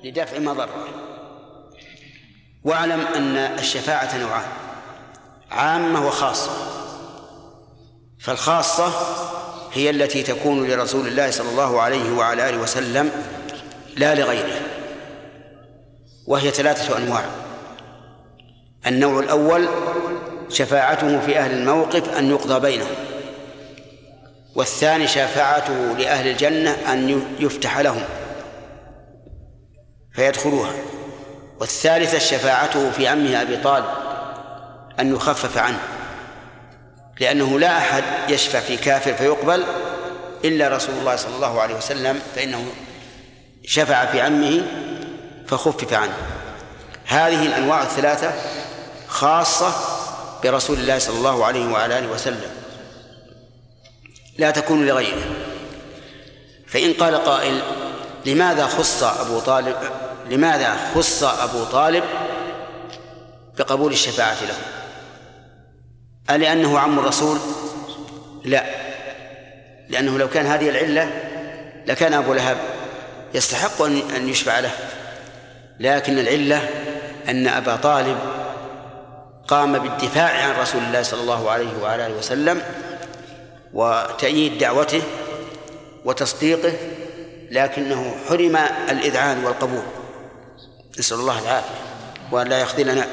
لدفع مضرة. واعلم أن الشفاعة نوعان: عامة وخاصة. فالخاصة هي التي تكون لرسول الله صلى الله عليه وعلى آله وسلم لا لغيره، وهي 3 أنواع. النوع الأول شفاعته في أهل الموقف أن يقضى بينهم، والثاني شفاعته لأهل الجنة أن يفتح لهم فيدخلوها، والثالثة شفاعته في عمه أبي طالب أن يخفف عنه، لأنه لا أحد يشفع في كافر فيقبل إلا رسول الله صلى الله عليه وسلم، فإنه شفع في عمه فخفف عنه. هذه الأنواع 3 خاصة برسول الله صلى الله عليه وعلى آله وسلم، لا تكون لغيره. فإن قال قائل: لماذا خص أبو طالب بقبول الشفاعة له؟ ألأنه عم الرسول؟ لا، لأنه لو كان هذه العلة لكان أبو لهب يستحق أن يشفع له، لكن العلة أن أبا طالب قام بالدفاع عن رسول الله صلى الله عليه وعلى آله وسلم وتأييد دعوته وتصديقه، لكنه حرم الإذعان والقبول، نسأل الله العافية وأن لا يخذلنا.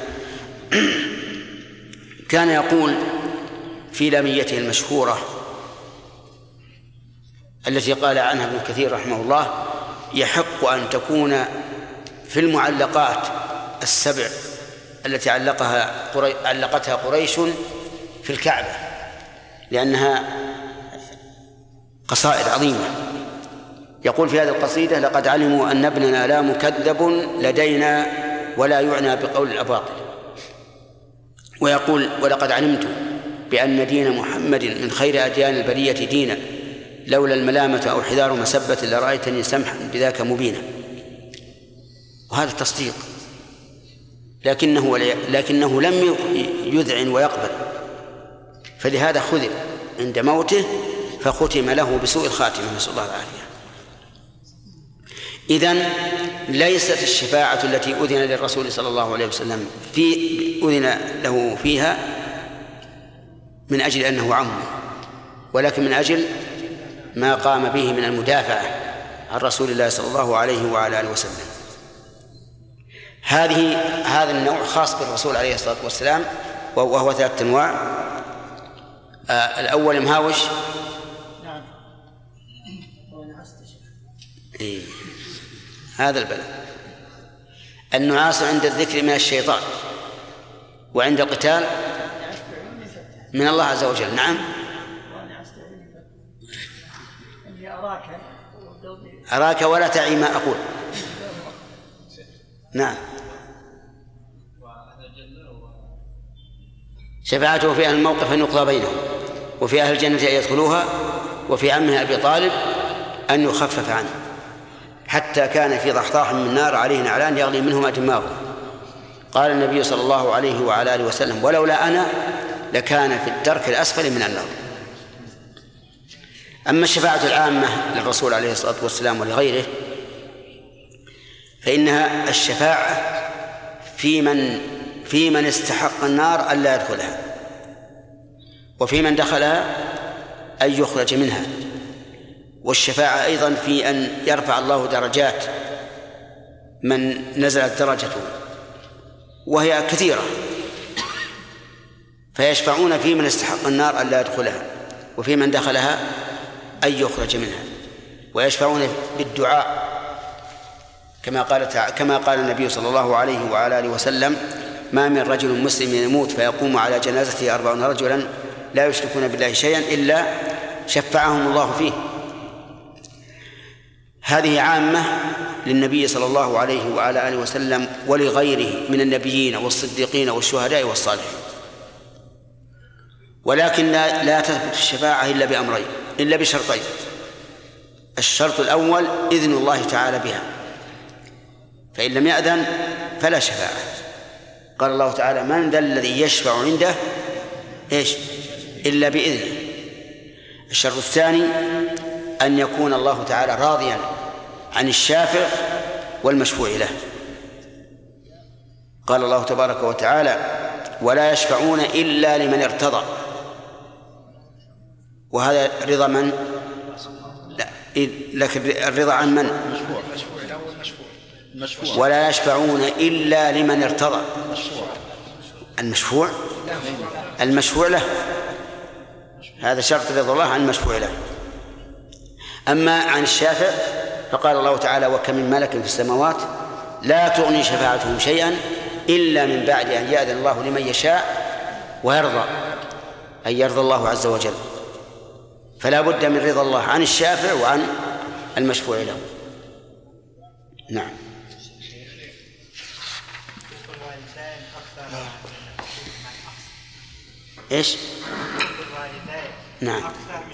كان يقول في لاميته المشهورة التي قال عنها ابن كثير رحمه الله: يحق أن تكون في المعلقات 7 التي علقتها قريش في الكعبة، لأنها قصائد عظيمة. يقول في هذه القصيدة: لقد علموا أن ابننا لا مكذب لدينا ولا يعنى بقول الأباطل. ويقول: ولقد علمت بأن دين محمد من خير أديان البرية دينا، لولا الملامة أو حذار مسبة لرأيتني سمحا بذاك مبينا. وهذا تصديق، لكنه لم يذعن ويقبل، فلهذا خذل عند موته فختم له بسوء الخاتمة، نسأل الله العافية. إذن ليست الشفاعة التي أذن للرسول صلى الله عليه وسلم أذن له فيها من أجل أنه عمه، ولكن من أجل ما قام به من المدافعة عن رسول الله صلى الله عليه وعلى آله وسلم. هذا النوع خاص بالرسول عليه الصلاة والسلام، وهو 3 أنواع. الأول مهاوش. نعم. هذا البلاء. النعاس عند الذكر من الشيطان، وعند القتال من الله عز وجل. نعم. أراك ولا تعي ما أقول. نعم. شفاعته في أهل الموقف أن يقضى بينهم، وفي أهل الجنة أن يدخلوها، وفي عمه أبي طالب أن يخفف عنه، حتى كان في ضحضاح من نار عليه نعلان يغلي منهما دماغه. قال النبي صلى الله عليه وعلى آله وسلم: ولولا أنا لكان في الدرك الأسفل من النار. أما الشفاعة العامة للرسول عليه الصلاة والسلام ولغيره فإنها الشفاعة في من استحق النار ألا يدخلها، وفي من دخلها أن يخرج منها. والشفاعة أيضا في أن يرفع الله درجات من نزلت درجته، وهي كثيرة، فيشفعون في من استحق النار ألا يدخلها، وفي من دخلها أن يخرج منها. ويشفعون بالدعاء كما قال النبي صلى الله عليه وعلى آله وسلم: ما من رجل مسلم يموت فيقوم على جنازته 40 رجلا لا يشركون بالله شيئا إلا شفعهم الله فيه. هذه عامة للنبي صلى الله عليه وعلى آله وسلم ولغيره من النبيين والصديقين والشهداء والصالحين. ولكن لا تثبت الشفاعة إلا بشرطين: الشرط الأول إذن الله تعالى بها، فإن لم يأذن فلا شفاعة. قال الله تعالى: من ذا الذي يشفع عنده إلا بإذنه. الشرط الثاني أن يكون الله تعالى راضيا عن الشافع والمشفوع له. قال الله تبارك وتعالى: ولا يشفعون إلا لمن ارتضى. وهذا رضا من؟ لا، لكن الرضا عن من؟ ولا يشفعون إلا لمن ارتضى. المشفوع له، هذا شرط رضا الله عن المشفوع له. أما عن الشافع فقال الله تعالى: وكم من ملك في السماوات لا تغني شفاعتهم شيئا إلا من بعد أن يأذن الله لمن يشاء ويرضى، أي يرضى الله عز وجل. فلا بد من رضا الله عن الشافع وعن المشفوع له. نعم. إيش؟ نعم.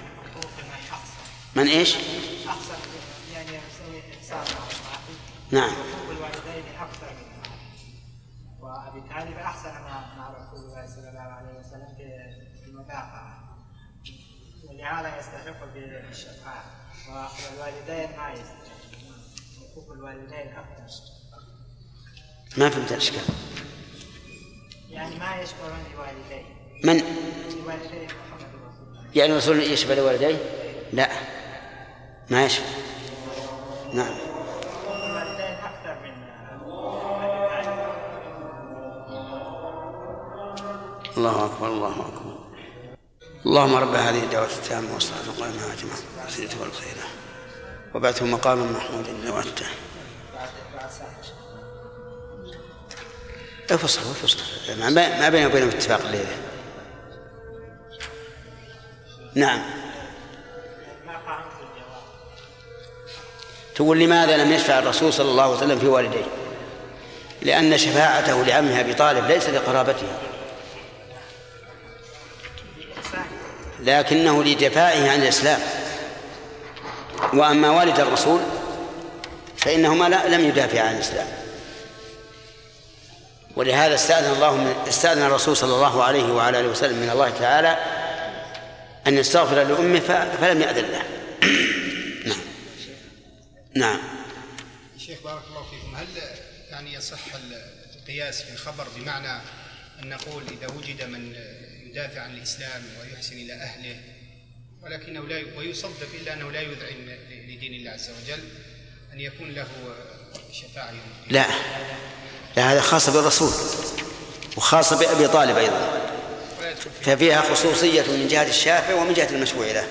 من إيش؟ نعم. وبالتالي فأحسن مع رسول الله صلى الله عليه وسلم في المدافعة، ولهذا يستحق بالشفاعة. والوالدين ما يستحق، حقوق الوالدين أكثر. ما فهمت الإشكال. يعني ما يشكرون الوالدين. من؟ الوالدين محمد رسول الله. يعني الرسول يشفع الوالدين؟ لا، ما يشفع. نعم. الوالدين أكثر من الله أكبر، الله أكبر. اللهم رب هذه الدعوة التامة والصلاة القائمة أجمع وسيلته والخيرة وبعثه مقاما محمودا وأنته. افصل ما بينه وبينهم اتفاق الليلة. نعم. تقول لماذا لم يشفع الرسول صلى الله عليه وسلم في والديه؟ لأن شفاعته لعمه أبي طالب ليس لقرابته، لكنه لدفاعه عن الإسلام. وأما والد الرسول فإنهما لم يدافع عن الإسلام، ولهذا استأذن الرسول صلى الله عليه وعلى آله وسلم من الله تعالى أن يستغفر لأمه فلم يأذن له. نعم. نعم. شيخ بارك الله فيكم، هل يعني يصح القياس في الخبر بمعنى أن نقول إذا وجد من يدافع عن الإسلام ويحسن إلى أهله ولكنه ويصدق إلا أنه لا يذعن لدين الله عز وجل أن يكون له شفاعة؟ لا، هذا خاص بالرسول وخاص بأبي طالب أيضا، ففيها خصوصية من جهة الشافع ومن جهة المشفوع له.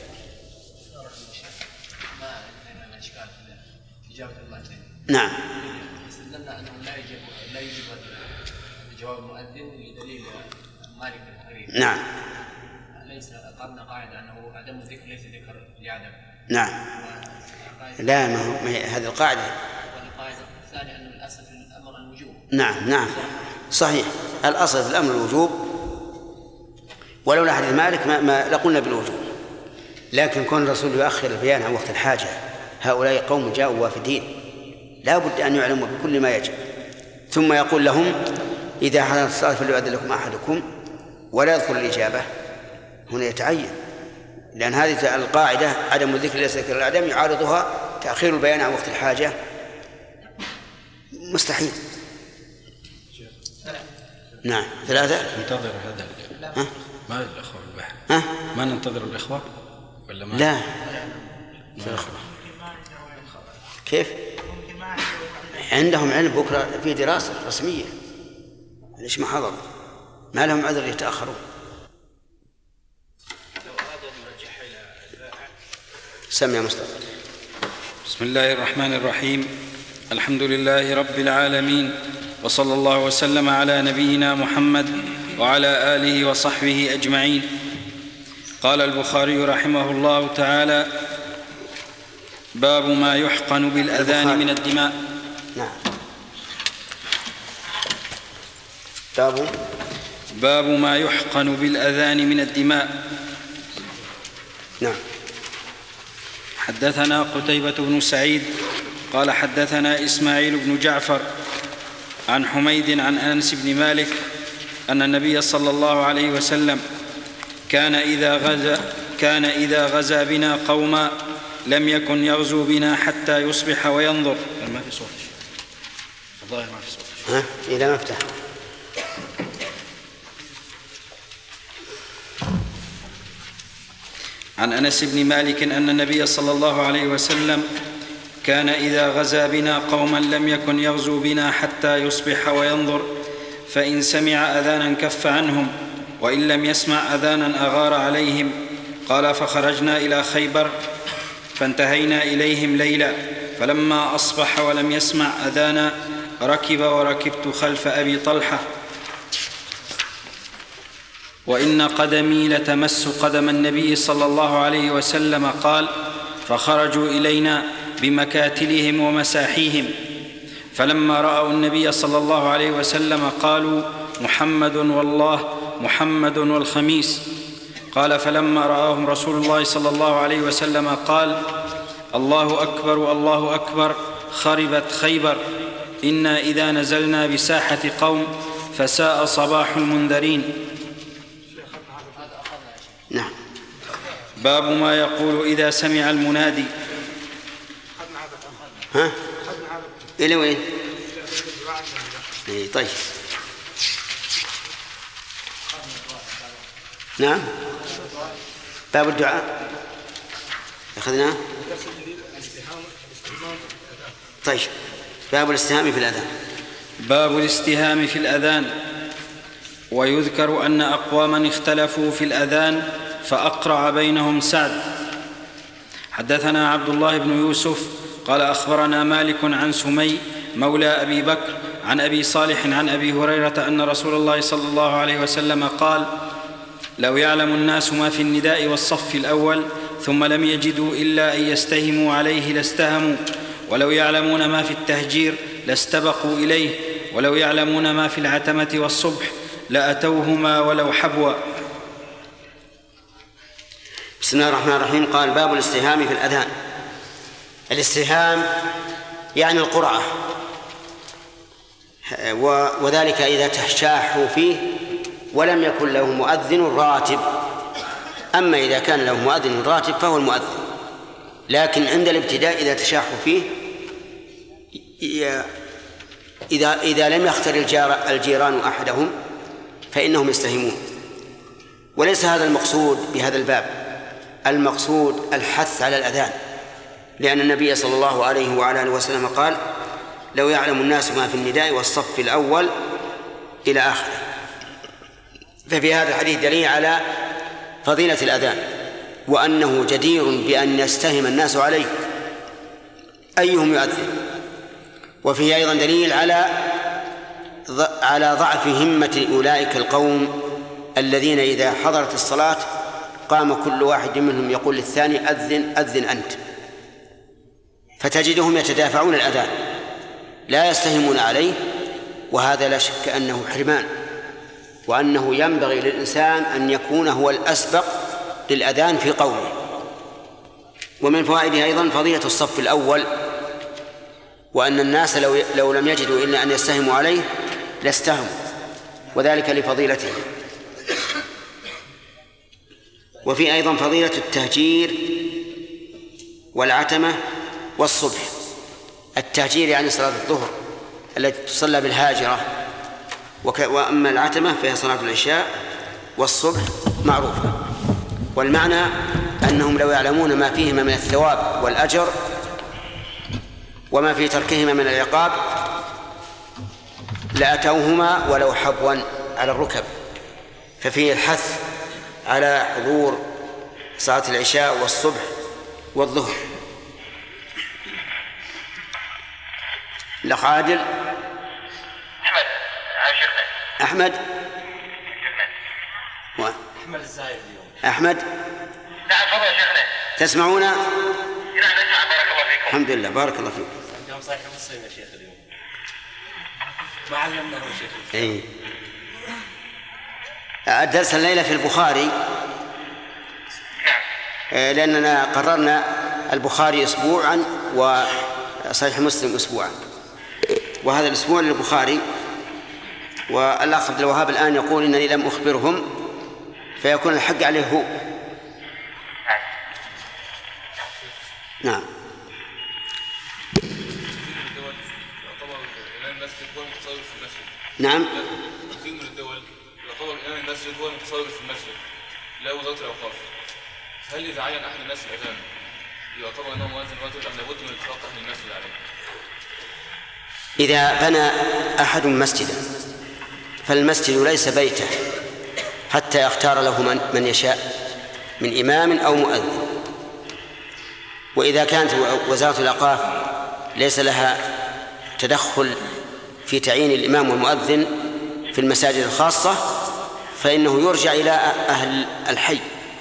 نعم. استدلنا أنه لا يجب جواب المؤذن بدليل مالك بن حريث. نعم. ليس قلنا قاعدة أنه عدم الذكر ليس ذكر لعدم. نعم. لا، ما هو هذه القاعدة. والقاعدة الثانية أن الأصل في الأمر الوجوب. نعم صحيح، الأصل في الأمر الوجوب، ولولا حديث مالك ما لقلنا بالوجوب. لكن كون الرسول يؤخر البيان عن وقت الحاجة، هؤلاء قوم جاءوا وافدين، لا بد أن يعلموا بكل ما يجب. ثم يقول لهم: إذا حضرت الصلاة فليؤذن لكم أحدكم، ولا يذكر الإجابة. هنا يتعين، لأن هذه القاعدة عدم الذكر ليس ذكر العدم يعارضها تأخير البيان عن وقت الحاجة، مستحيل. نعم. 3. ننتظر هذا ما الأخوة البحر ما ننتظر الإخوة ولا ما؟ لا، كيف؟ عندهم علم، بكرة في دراسة رسمية، ليش ما حضروا؟ ما لهم عذر يتأخروا. سمع يا مصطفى. بسم الله الرحمن الرحيم. الحمد لله رب العالمين، وصلى الله وسلم على نبينا محمد وعلى آله وصحبه أجمعين. قال البخاري رحمه الله تعالى: باب ما يحقن بالأذان من الدماء. نعم. باب ما يحقن بالأذان من الدماء. نعم. حدثنا قتيبة بن سعيد قال حدثنا إسماعيل بن جعفر عن حميد عن أنس بن مالك أن النبي صلى الله عليه وسلم كان إذا غزا بنا قوما لم يكن يغزو بنا حتى يصبح وينظر. ما في صوت الظاهر، ما في صوت. إذا مفتح. عن أنس بن مالك أن النبي صلى الله عليه وسلم كان إذا غزا بنا قوما لم يكن يغزو بنا حتى يصبح وينظر، فإن سمع أذانا كف عنهم، وإن لم يسمع أذانا أغار عليهم. قال: فخرجنا إلى خيبر فانتهينا إليهم ليلا، فلما أصبح ولم يسمع أذانا ركب وركبت خلف أبي طلحة، وإن قدمي لتمس قدم النبي صلى الله عليه وسلم. قال: فخرجوا إلينا بمكاتلهم ومساحيهم، فلما رأوا النبي صلى الله عليه وسلم قالوا: محمد والله، محمد والخميس. قال: فلما رآهم رسول الله صلى الله عليه وسلم قال: الله أكبر، الله أكبر، خربت خيبر، إنا إذا نزلنا بساحة قوم فساء صباح المنذرين. نعم. باب ما يقول إذا سمع المنادي. إلى وين؟ طيب. نعم. باب الدعاء أخذناه. طيب. باب الاستهام في الأذان. باب الاستهام في الأذان. ويذكر أن أقواما اختلفوا في الأذان فأقرع بينهم سعد. حدثنا عبد الله بن يوسف قال: أخبرنا مالك عن سمي مولى أبي بكر عن أبي صالح عن أبي هريرة أن رسول الله صلى الله عليه وسلم قال: لو يعلم الناس ما في النداء والصف الأول ثم لم يجدوا إلا أن يستهموا عليه لاستهموا، ولو يعلمون ما في التهجير لاستبقوا إليه، ولو يعلمون ما في العتمة والصبح لأتوهما ولو حبوا. بسم الله الرحمن الرحيم. قال: باب الاستهام في الأذان. الاستهام يعني القرعة، وذلك إذا تشاحوا فيه ولم يكن له مؤذن راتب. أما إذا كان له مؤذن راتب فهو المؤذن، لكن عند الابتداء إذا تشاحوا فيه، إذا لم يختر الجيران أحدهم فإنهم يستهمون. وليس هذا المقصود بهذا الباب، المقصود الحث على الأذان، لأن النبي صلى الله عليه وعلى آله وسلم قال: لو يعلم الناس ما في النداء والصف الأول إلى آخره. ففي هذا الحديث دليل على فضيلة الأذان، وأنه جدير بأن يستهم الناس عليه أيهم يؤذن. وفيه أيضا دليل على ضعف همة أولئك القوم الذين إذا حضرت الصلاة قام كل واحد منهم يقول للثاني: أذن أذن أنت. فتجدهم يتدافعون الأذان لا يستهمون عليه، وهذا لا شك أنه حرمان، وأنه ينبغي للإنسان أن يكون هو الأسبق للأذان في قومه. ومن فوائده أيضا فضيلة الصف الأول، وأن الناس لو لم يجدوا إلا أن يستهموا عليه لاستهموا، وذلك لفضيلته. وفي أيضا فضيلة التهجير والعتمة والصبح. التهجير يعني صلاة الظهر التي تصلى بالهاجرة، وأما العتمة فهي صلاة العشاء، والصبح معروفة. والمعنى أنهم لو يعلمون ما فيهما من الثواب والأجر وما في تركهما من العقاب لأتوهما ولو حبوا على الركب. ففيه الحث على حضور صلاة العشاء والصبح والظهر. الأخ عادل. أحمد أحمد الزايد اليوم. أحمد. نعم تفضل يا شيخنا. تسمعون؟ نعم نسمع. بارك الله فيكم. الحمد لله، بارك الله فيكم. اليوم صحيح مسلم يا شيخ اليوم. ما علمناه يا شيخ. إيه. الدرس الليلة في البخاري، لأننا قررنا البخاري أسبوعا وصحيح مسلم أسبوعا، وهذا الأسبوع للبخاري. والأخ عبد الوهاب الآن يقول إنني لم أخبرهم، فيكون الحق عليه هو. نعم. نعم. كثير من الدول يعتبر إمام المسجد هو المتصرف في المسجد لا وزارة الأوقاف. هل إذا عين أحد الناس الأذان يعتبر أنه مؤذن واجب أم لابد من اتفاق أهل المسجد عليه؟ إذا بنى أحد مسجدا فالمسجد ليس بيته حتى يختار له من يشاء من إمام أو مؤذن. وإذا كانت وزارة الأوقاف ليس لها تدخل في تعيين الإمام والمؤذن في المساجد الخاصة فإنه يرجع إلى أهل الحي.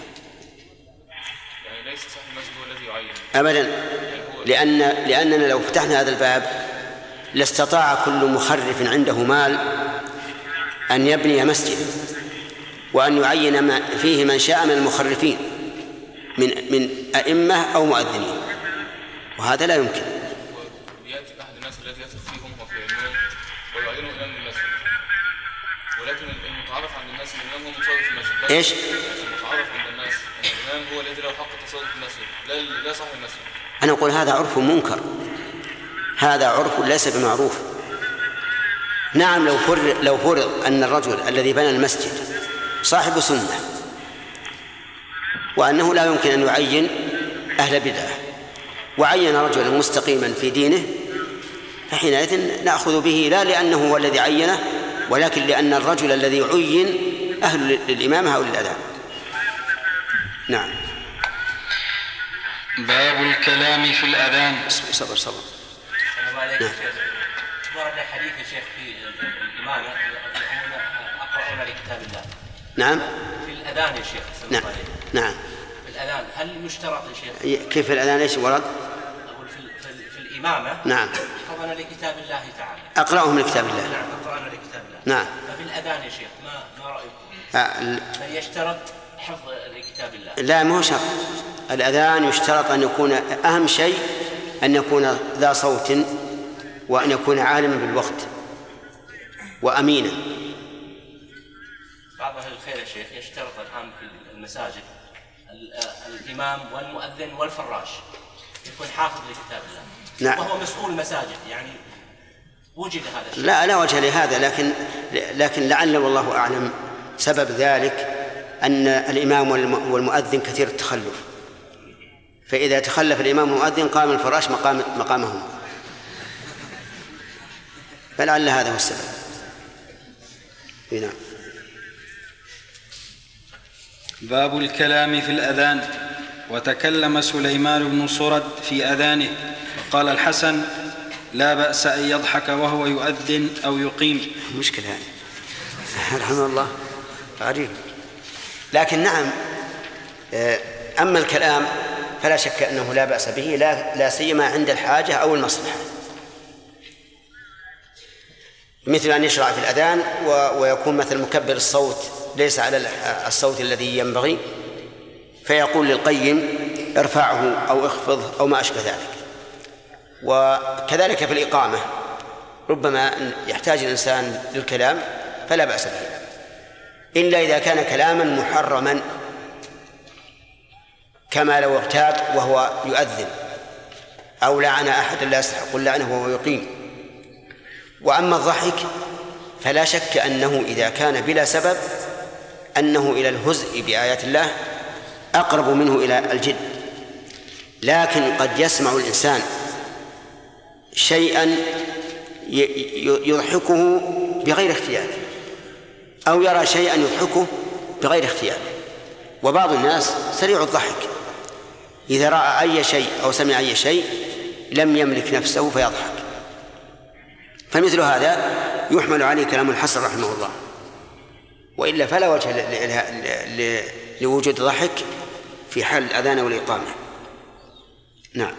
يعني ليس صاحب المسجد هو الذي يعين أبدا، لأننا لو فتحنا هذا الباب لاستطاع كل مخرف عنده مال أن يبني مسجد وأن يعين فيه من شاء من المخرفين من أئمة أو مؤذنين، وهذا لا يمكن. يأتي أحد الناس الذي يثق فيهم وفي علمهم ويعينهم إمام المسجد، ولكن المتعارف عند الناس أن الإمام هو متصرف في المسجد. إيش؟ المتعارف عند الناس أن الإمام هو الذي له حق التصرف في المسجد لا صاحب المسجد. أنا أقول هذا عرف منكر، هذا عرف ليس بمعروف. نعم، لو فرض أن الرجل الذي بنى المسجد صاحب سنة وأنه لا يمكن أن يعين أهل بدعة وعين رجلا مستقيما في دينه فحينئذ نأخذ به لا لأنه هو الذي عينه ولكن لأن الرجل الذي عين أهل للإمامة أو للأذان. نعم. باب الكلام في الأذان. صبر. السلام عليكم. ورد حديث يا شيخ في الإمامة أقرؤون لكتاب الله. نعم. في الأذان يا شيخ. نعم. نعم. في الأذان هل يشترط يا شيخ؟ كيف الأذان ايش ورد؟ أقول في الإمامة. نعم. أقرؤون لكتاب الله تعالى. أقرأهم لكتاب الله. نعم أقرؤون لكتاب الله. نعم. ففي الأذان يا شيخ ما رأيكم؟ من يشترط حفظ لكتاب الله؟ لا، ما هو شرط. الأذان يشترط أن يكون أهم شيء أن يكون ذا صوت وأن يكون عالما بالوقت وأمينا. بعض أهل الخير يا شيخ يشترط الآن في المساجد الإمام والمؤذن والفراش يكون حافظ لكتاب الله. نعم. وهو مسؤول المساجد، يعني وجد هذا الشيء. لا وجه لهذا، لكن لعل والله أعلم سبب ذلك أن الإمام والمؤذن كثير التخلف، فإذا تخلف الإمام والمؤذن قام الفراش مقامهم، فلعل هذا هو السبب. نعم. باب الكلام في الأذان. وتكلم سليمان بن صرد في أذانه قال الحسن لا بأس أن يضحك وهو يؤذن أو يقيم. مشكلة هذه رحمه الله عجيب. لكن نعم، أما الكلام فلا شك أنه لا بأس به، لا سيما عند الحاجة أو المصلحة، مثل أن يشرع في الأذان ويكون مثل مكبر الصوت ليس على الصوت الذي ينبغي فيقول للقيم ارفعه أو اخفضه أو ما أشبه ذلك. وكذلك في الإقامة ربما يحتاج الإنسان للكلام فلا بأس به، إلا إذا كان كلاما محرما كما لو اغتاب وهو يؤذن أو لعن أحد لا يستحق اللعنة وهو يقيم. وأما الضحك فلا شك أنه إذا كان بلا سبب أنه إلى الهزء بآيات الله أقرب منه إلى الجد، لكن قد يسمع الإنسان شيئا يضحكه بغير اختياره أو يرى شيئا يضحكه بغير اختياره. وبعض الناس سريع الضحك، إذا رأى أي شيء أو سمع أي شيء لم يملك نفسه فيضحك، فمثل هذا يحمل عليه كلام الحسن رحمه الله، وإلا فلا وجه لوجود ضحك في حال الأذان والإقامة. نعم.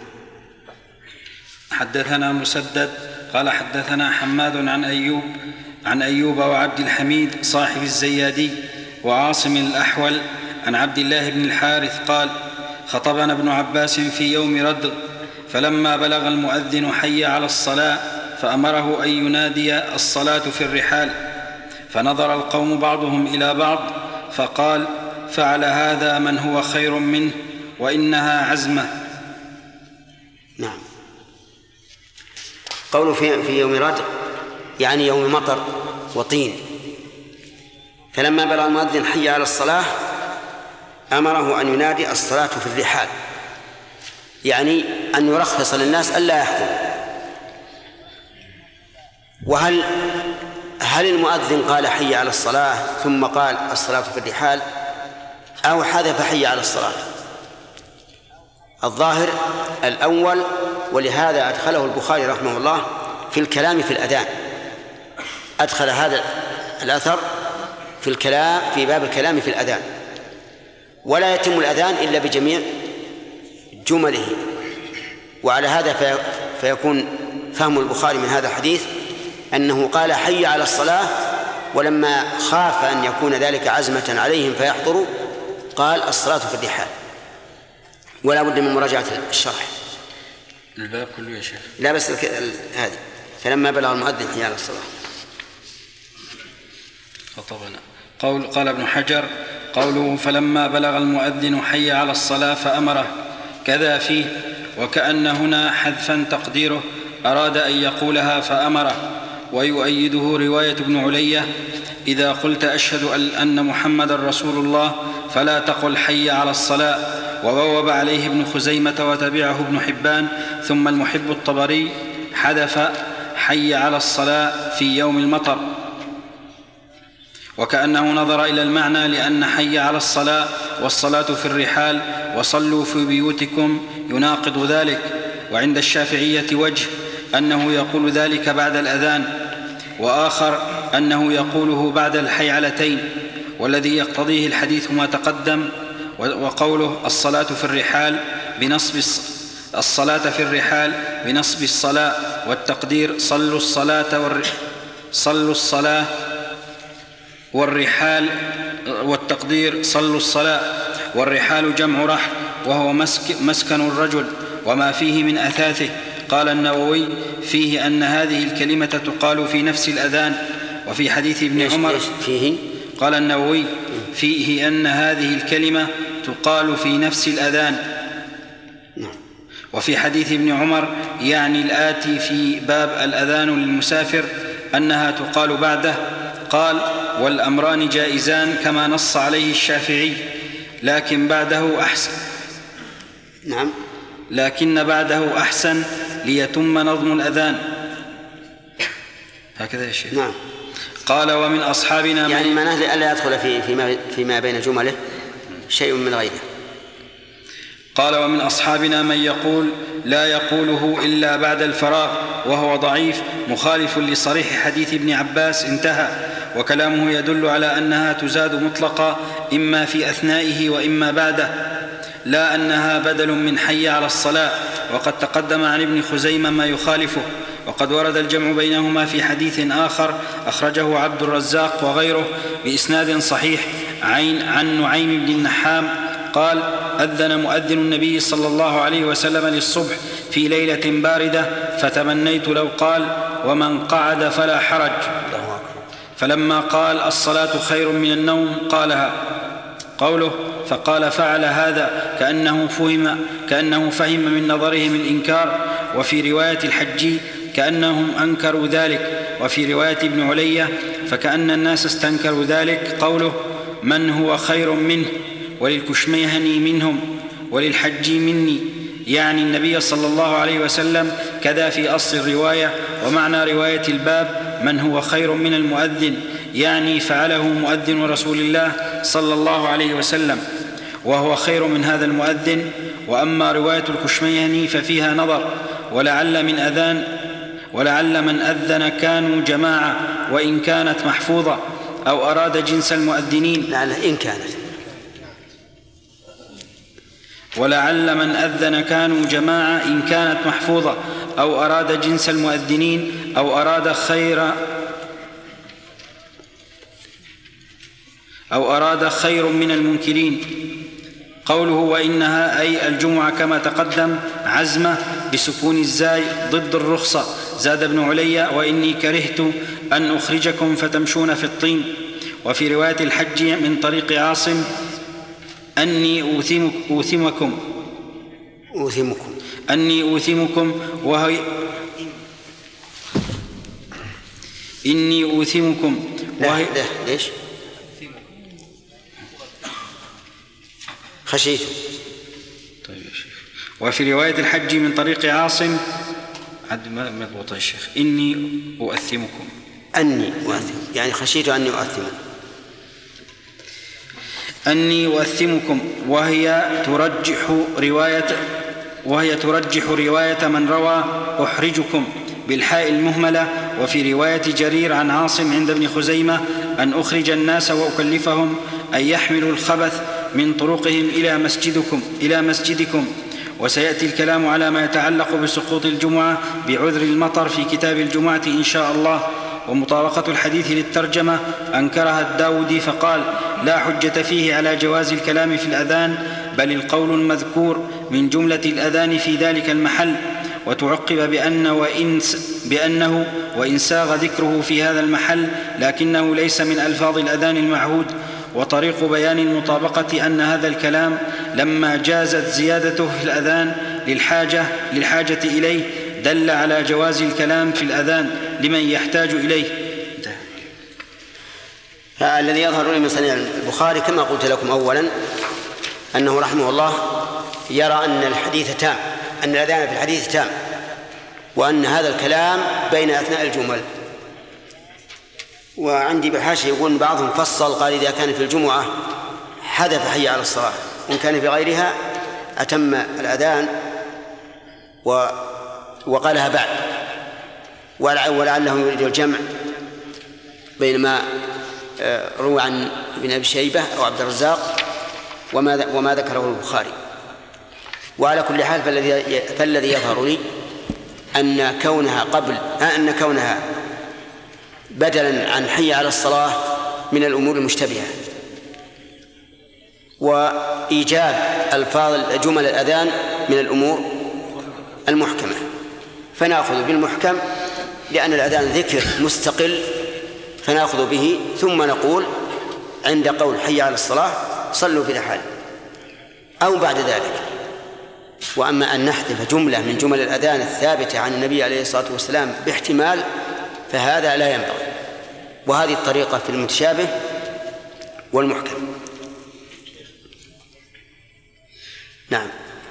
حدثنا مسدد قال حدثنا حماد عن أيوب وعبد الحميد صاحب الزيادي وعاصم الأحول عن عبد الله بن الحارث قال خطبنا ابن عباس في يوم ردغ فلما بلغ المؤذن حي على الصلاة فأمره أن ينادي الصلاة في الرحال، فنظر القوم بعضهم إلى بعض فقال فعل هذا من هو خير منه وإنها عزمة. نعم. قوله في يوم ردغ يعني يوم مطر وطين. فلما بلغ المؤذن حي على الصلاة أمره أن ينادي الصلاة في الرحال، يعني أن يرخص للناس ألا يحضروا. وهل المؤذن قال حي على الصلاة ثم قال الصلاة في الرحال، أو حذف حي على الصلاة؟ الظاهر الأول، ولهذا أدخله البخاري رحمه الله في الكلام في الأذان، أدخل هذا الأثر في الكلام في باب الكلام في الأذان. ولا يتم الأذان إلا بجميع جمله. وعلى هذا فيكون فهم البخاري من هذا الحديث أنه قال حي على الصلاة، ولما خاف أن يكون ذلك عزمة عليهم فيحضروا قال الصلاة في الرحال. ولا بد من مراجعة الشرح. الباب كله يا شيخ. لا بس هذه فلما بلغ المؤذن حي على الصلاة. قال ابن حجر قوله فلما بلغ المؤذن حي على الصلاة فأمره كذا فيه، وكأن هنا حذفا تقديره أراد أن يقولها فأمره. ويؤيده رواية ابن علية إذا قلت أشهد أن محمد رسول الله فلا تقل حي على الصلاة. وبوب عليه ابن خزيمة وتبعه ابن حبان ثم المحب الطبري حذف حي على الصلاة في يوم المطر، وكأنه نظر إلى المعنى لأن حي على الصلاة والصلاة في الرحال وصلوا في بيوتكم يناقض ذلك. وعند الشافعية وجه أنه يقول ذلك بعد الأذان، وآخر أنه يقوله بعد الحيعلتين، والذي يقتضيه الحديث ما تقدم. وقوله الصلاة في الرحال بنصب الصلاة في الرحال بنصب الصلاة، والتقدير صلوا الصلاة والرحال، والتقدير صلوا الصلاة. والرحال جمع رحل وهو مسكن الرجل وما فيه من أثاثه. قال النووي فيه أن هذه الكلمة تقال في نفس الأذان. وفي حديث ابن عمر قال النووي فيه أن هذه الكلمة تقال في نفس الأذان. وفي حديث ابن عمر يعني الآتي في باب الأذان للمسافر أنها تقال بعده. قال والأمران جائزان كما نص عليه الشافعي، لكن بعده أحسن. نعم. لكن بعده أحسن ليتم نظم الأذان. هكذا يا شيخ. نعم. قال ومن أصحابنا يعني معناه لئلا يدخل فيما بين جمله شيء من غيره. قال ومن أصحابنا من يقول لا يقوله إلا بعد الفراغ وهو ضعيف مخالف لصريح حديث ابن عباس انتهى. وكلامه يدل على أنها تزاد مطلقا إما في أثنائه وإما بعده، لا أنها بدل من حي على الصلاة. وقد تقدم عن ابن خزيمة ما يخالفه. وقد ورد الجمع بينهما في حديث آخر أخرجه عبد الرزاق وغيره بإسناد صحيح عن نعيم بن النحام قال أذن مؤذن النبي صلى الله عليه وسلم للصبح في ليلة باردة فتمنيت لو قال ومن قعد فلا حرج، فلما قال الصلاة خير من النوم قالها. قوله فقال فعل هذا كأنه فهم من نظرهم الإنكار. وفي رواية الحجي كأنهم أنكروا ذلك. وفي رواية ابن علية فكأن الناس استنكروا ذلك. قوله من هو خير منه وللكشميهني منهم وللحجي مني، يعني النبي صلى الله عليه وسلم. كذا في أصل الرواية. ومعنى رواية الباب من هو خير من المؤذن، يعني فعله مؤذن رسول الله صلى الله عليه وسلم وهو خير من هذا المؤذن. وأما رواية الكشميهني ففيها نظر، ولعل من أذن كانوا جماعة وإن كانت محفوظة، أو أراد جنس المؤذنين. ولعل من أذن كانوا جماعة إن كانت محفوظة، أو أراد جنس المؤذنين، أو أراد خير من المنكرين. قوله وإنها أي الجمعة كما تقدم عزمة بسكون الزاي ضد الرخصة. زاد ابن علي وإني كرهت أن أخرجكم فتمشون في الطين. وفي رواية الحج من طريق عاصم أني أوثمكم أوثمكم أني أوثمكم وهي إني أوثمكم وهي لا ليش خشيت. طيب يا شيخ. وفي رواية الحج من طريق عاصم عد ما مضبوط يا شيخ إني أؤثمكم أني أؤثم يعني خشيت أني أؤثم. أني أؤثمكم وهي ترجح رواية من روى أحرجكم بالحاء المهملة. وفي رواية جرير عن عاصم عند ابن خزيمة أن أخرج الناس وأكلفهم أن يحملوا الخبث من طرقهم إلى مسجدكم. وسيأتي الكلام على ما يتعلق بسقوط الجمعة بعذر المطر في كتاب الجمعة إن شاء الله. ومطابقة الحديث للترجمة أنكرها الداودي فقال لا حجة فيه على جواز الكلام في الأذان بل القول المذكور من جملة الأذان في ذلك المحل. وتعقب بأنه وإن ساغ ذكره في هذا المحل لكنه ليس من ألفاظ الأذان المعهود. وطريق بيان المطابقة أن هذا الكلام لما جازت زيادته في الأذان للحاجة إليه دل على جواز الكلام في الأذان لمن يحتاج إليه. الذي يظهر لي من صنيع البخاري كما قلت لكم أولا أنه رحمه الله يرى أن الحديث تام، أن الأذان في الحديث تام، وأن هذا الكلام بين أثناء الجمل. وعندي بحاشية يقول بعضهم فصل قال إذا كان في الجمعة حذف حي على الصلاة، وإن كان في غيرها أتم الأذان وقالها بعد، ولعله يريد الجمع بين ما روى عن ابن أبي شيبة أو عبد الرزاق وما ذكره البخاري. وعلى كل حال فالذي يظهر لي أن كونها بدلا عن حي على الصلاة من الأمور المشتبهة، وإيجاب ألفاظ جمل الأذان من الأمور المحكمة، فنأخذ بالمحكم لأن الأذان ذكر مستقل فنأخذ به، ثم نقول عند قول حي على الصلاة صلوا في رحال أو بعد ذلك. وأما أن نحذف جملة من جمل الأذان الثابتة عن النبي عليه الصلاة والسلام باحتمال فهذا لا ينبغي، وهذه الطريقة في المتشابه والمحكم. نعم.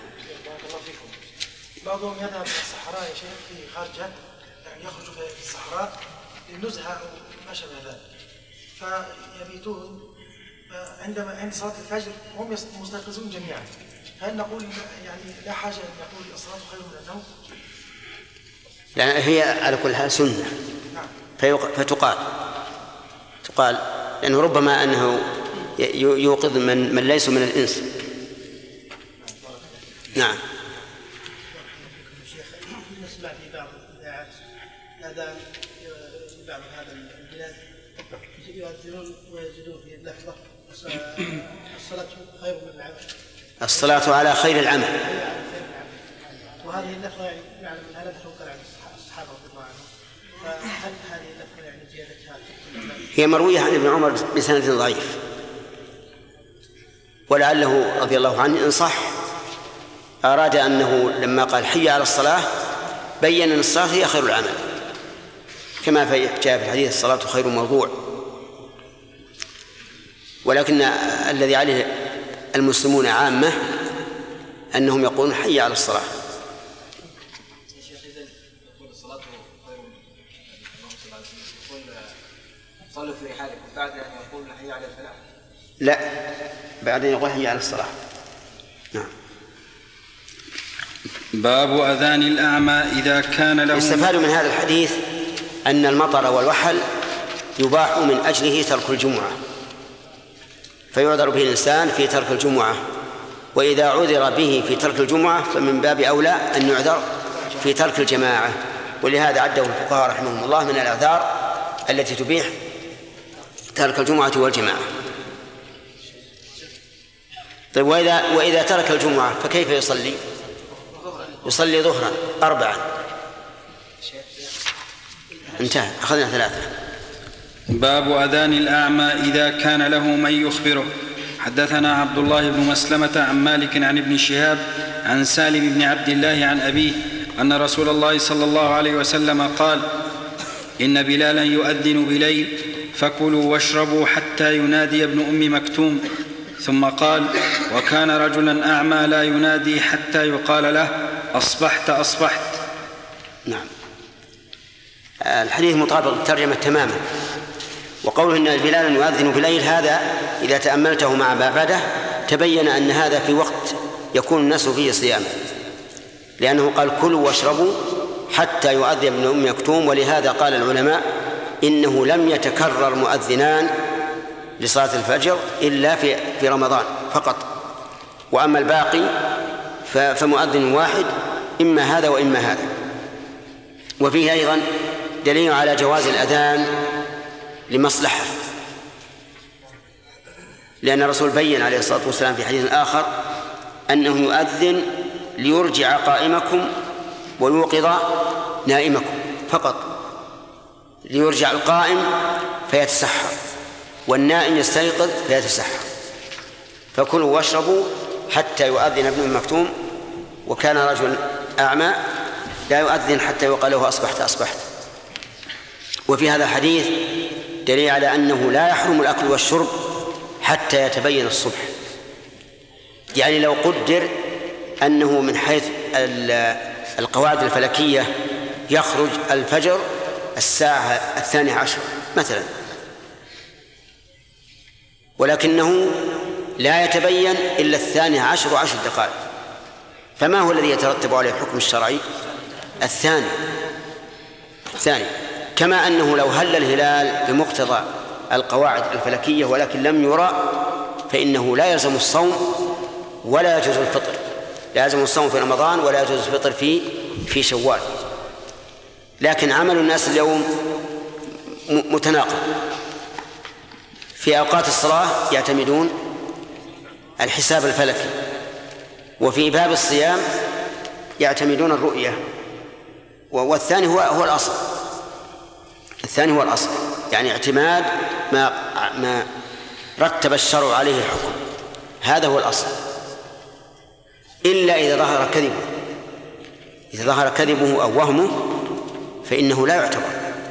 بعضهم يذهب إلى الصحراء يا شيخ في خارجها، يعني يخرج في الصحراء للنزهة أو ما شابه ذلك، فيبيتون عند صلاة الفجر هم مستيقظون جميعا. هل نقول يعني لا حاجة أن يقول الصلاة خير من النوم؟ يعني هي على كل حال سنة. نعم. فتقال لأنه ربما أنه يوقظ من ليس من الإنس. نعم. نسمع في بعض الإذاعات الأذان في بعض هذا البلاد يؤذنون ويزيدون في اللفظة الصلاة خير من العمل. الصلاة على خير العمل. وهذه اللفظة يعني نعلم أنها لم تنقل عن الصحابة رضي الله عنهم، فهل هذه اللفظة يعني زيادتها؟ هي مروية عن ابن عمر بسند ضعيف، ولعله رضي الله عنه إن صح أراد أنه لما قال حي على الصلاة بيّن أن الصلاة هي خير العمل، كما جاء في الحديث الصلاة خير موضوع. ولكن الذي عليه المسلمون عامة أنهم يقولون حي على الصلاة. صلوا في رحالكم بعد أن يقول حي على الفلاح؟ لا، بعد أن يقول حي على الصلاة. نعم. باب أذان الأعمى إذا كان له. يستفاد من هذا الحديث أن المطر والوحل يباح من أجله ترك الجمعة، فيعذر به الإنسان في ترك الجمعة، وإذا عذر به في ترك الجمعة فمن باب أولى أن يعذر في ترك الجماعة. ولهذا عده الفقهاء رحمهم الله من الأعذار التي تبيح ترك الجمعة والجماعة. طيب وإذا ترك الجمعة فكيف يصلي؟ يصلي ظهرا 4. انتهى، أخذنا 3. باب أذان الأعمى إذا كان له من يخبره. حدثنا عبد الله بن مسلمة عن مالك عن ابن شهاب عن سالم بن عبد الله عن أبيه أن رسول الله صلى الله عليه وسلم قال: إن بلالا يؤذن بليل فكلوا واشربوا حتى ينادي ابن أم مكتوم. ثم قال: وكان رجلا أعمى لا ينادي حتى يقال له: أصبحت أصبحت. نعم. الحديث مطابق الترجمة تماما. وقوله إن بلالا يؤذن بليل، هذا إذا تأملته مع ما بعده تبين أن هذا في وقت يكون الناس فيه صياما، لأنه قال: كلوا واشربوا حتى يؤذن ابن أم مكتوم. ولهذا قال العلماء إنه لم يتكرر مؤذنان لصلاة الفجر إلا في رمضان فقط، وأما الباقي فمؤذن واحد، إما هذا وإما هذا. وفيه أيضا دليل على جواز الأذان لمصلحة، لأن الرسول بين عليه الصلاة والسلام في حديث آخر أنه يؤذن ليرجع قائمكم ويوقظ نائمكم فقط، ليرجع القائم فيتسحر والنائم يستيقظ فيتسحر. فكلوا واشربوا حتى يؤذن ابن أم مكتوم، وكان رجل أعمى لا يؤذن حتى يقال له: أصبحت أصبحت. وفي هذا الحديث دليل على أنه لا يحرم الأكل والشرب حتى يتبين الصبح. يعني لو قدر أنه من حيث القواعد الفلكية يخرج الفجر الساعة 12 مثلا، ولكنه لا يتبين إلا 12 و10 دقائق، فما هو الذي يترتب عليه الحكم الشرعي؟ الثاني. كما أنه لو هل الهلال بمقتضى القواعد الفلكية ولكن لم يرى فإنه لا يلزم الصوم ولا يجوز الفطر، لا يلزم الصوم في رمضان ولا يجوز الفطر في شوال. لكن عمل الناس اليوم متناقض. في أوقات الصلاة يعتمدون الحساب الفلكي، وفي باب الصيام يعتمدون الرؤية، والثاني هو الأصل. الثاني هو الأصل، يعني اعتماد ما رتب الشرع عليه الحكم، هذا هو الأصل، إلا إذا ظهر كذبه. إذا ظهر كذبه أو وهمه فإنه لا يعتبر.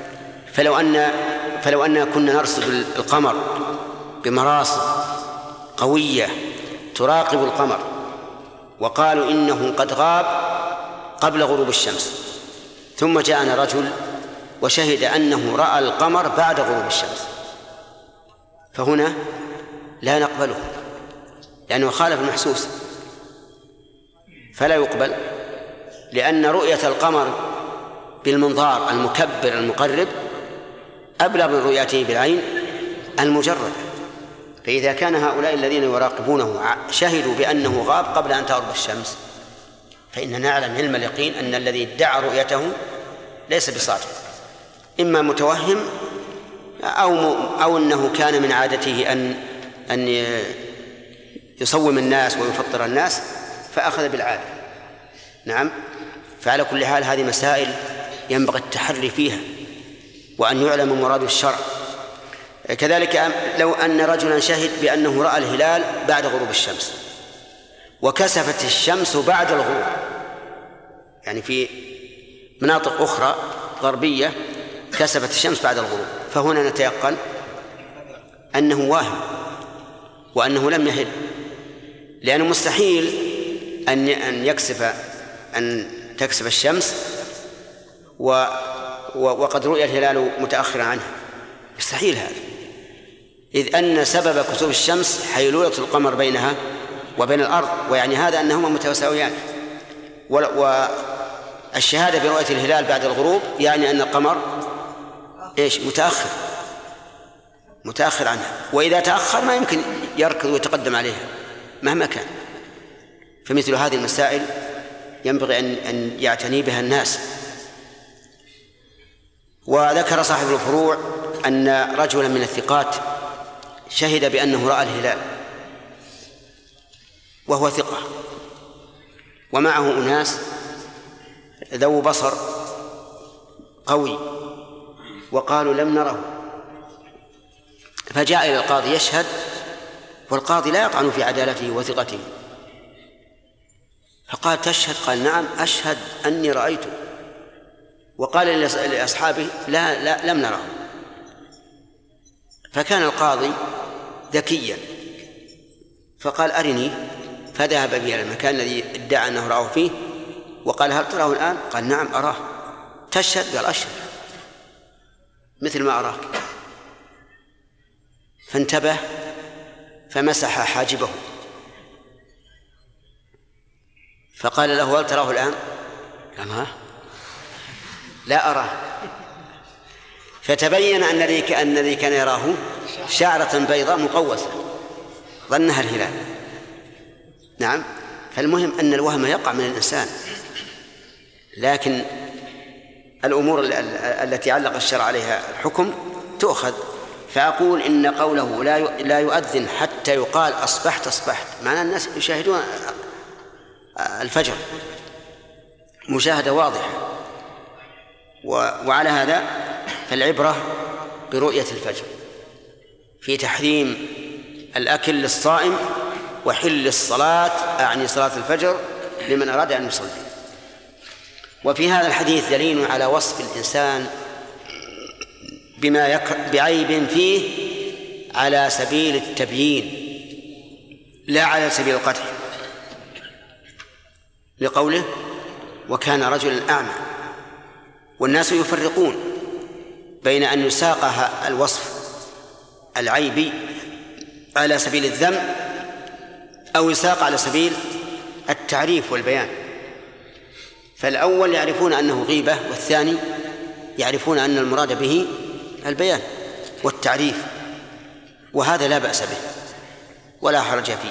فلو أن كنا نرصد القمر بمراصد قوية تراقب القمر وقالوا إنه قد غاب قبل غروب الشمس، ثم جاءنا رجل وشهد أنه رأى القمر بعد غروب الشمس، فهنا لا نقبله لأنه خالف المحسوس، فلا يقبل، لأن رؤية القمر بالمنظار المكبر المقرب أبلغ من رؤيته بالعين المجرد. فإذا كان هؤلاء الذين يراقبونه شهدوا بأنه غاب قبل أن تغرب الشمس، فإننا نعلم علم اليقين أن الذي ادعى رؤيته ليس بصادق، إما متوهم أو أنه كان من عادته أن يصوم الناس ويفطر الناس فأخذ بالعادة. نعم. فعلى كل حال هذه مسائل ينبغي التحري فيها وأن يعلم مراد الشرع. كذلك لو أن رجلا شهد بأنه رأى الهلال بعد غروب الشمس وكسفت الشمس بعد الغروب، يعني في مناطق أخرى غربية كسفت الشمس بعد الغروب، فهنا نتيقن أنه واهم وأنه لم يهل، لأنه مستحيل أن تكسف الشمس وقد رؤي الهلال متأخرا عنها، مستحيل هذا، إذ أن سبب كسوف الشمس حيلولة القمر بينها وبين الأرض، ويعني هذا أنهما متساويان. والشهادة برؤية الهلال بعد الغروب يعني أن القمر متأخر عنها، وإذا تأخر ما يمكن يركض ويتقدم عليها مهما كان. فمثل هذه المسائل ينبغي أن يعتني بها الناس. وذكر صاحب الفروع أن رجلا من الثقات شهد بأنه رأى الهلال وهو ثقة، ومعه أناس ذو بصر قوي وقالوا لم نره، فجاء إلى القاضي يشهد، والقاضي لا يطعن في عدالته وثقته، فقال تشهد؟ قال نعم أشهد أني رأيته. وقال لأصحابه لا لم نره. فكان القاضي ذكيا فقال أرني، فذهب به إلى المكان الذي ادعى أنه رآه فيه وقال هل تراه الآن؟ قال نعم أراه. تشهد؟ قال أشهد مثل ما أراك. فانتبه فمسح حاجبه فقال له هل تراه الآن؟ قال ها لا أراه. فتبين أن الذي كان يراه شعرة بيضاء مقوسة ظنها الهلال. نعم. فالمهم أن الوهم يقع من الإنسان، لكن الأمور التي علق الشرع عليها الحكم تؤخذ. فأقول إن قوله لا يؤذن حتى يقال أصبحت معنى الناس يشاهدون الفجر مشاهدة واضحة. وعلى هذا فالعبرة برؤية الفجر في تحريم الأكل للصائم وحل الصلاة، أعني صلاة الفجر لمن أراد أن يصلي. وفي هذا الحديث دليل على وصف الإنسان بعيب فيه على سبيل التبيين لا على سبيل القدح، لقوله وكان رجلا أعمى. والناس يفرقون بين أن يساق الوصف العيبي على سبيل الذم أو يساق على سبيل التعريف والبيان. فالأول يعرفون أنه غيبة، والثاني يعرفون أن المراد به البيان والتعريف، وهذا لا بأس به ولا حرج فيه.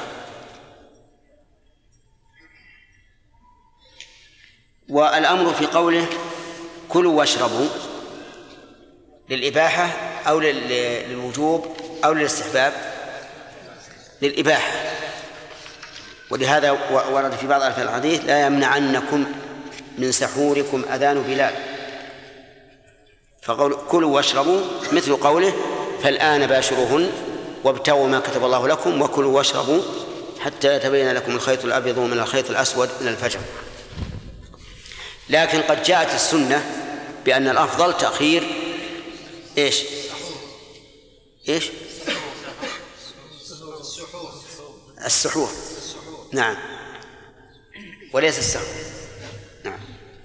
والأمر في قوله كلوا واشربوا للإباحة أو للوجوب أو للاستحباب؟ للإباحة. ولهذا ورد في بعض ألفاظ الحديث لا يمنعنكم من سحوركم أذان بلال. فقول كلوا واشربوا مثل قوله فالآن باشروهن وابتغوا ما كتب الله لكم وكلوا واشربوا حتى يتبين لكم الخيط الأبيض من الخيط الأسود من الفجر. لكن قد جاءت السنة بأن الأفضل تأخير إيش السحور. نعم، وليس السحور. نعم.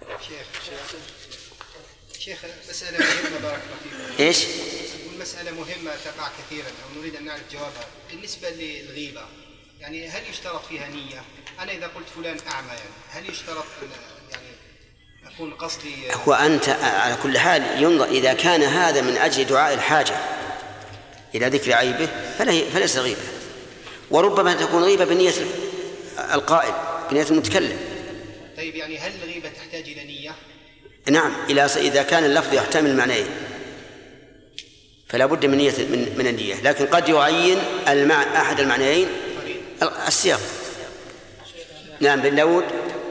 شيخ مسألة مهمة بارك الله فيكم. إيش؟ المسألة مهمة تقع كثيرا أو نريد أن نعرف جوابها. بالنسبة للغيبة يعني هل يشترط فيها نية؟ أنا إذا قلت فلان أعمى يعني هل يشترط يعني أكون قصدي؟ هو أنت على كل حال ينظر إذا كان هذا من أجل دعاء الحاجة إلى ذكر عيبه فليس غيبة. وربما تكون غيبة بنية القائل بنية المتكلم. طيب يعني هل الغيبة تحتاج إلى نية؟ نعم، إذا كان اللفظ يحتمل معنيين فلا بد من نية من النية، لكن قد يعين أحد المعنيين السياق. نعم. بن داود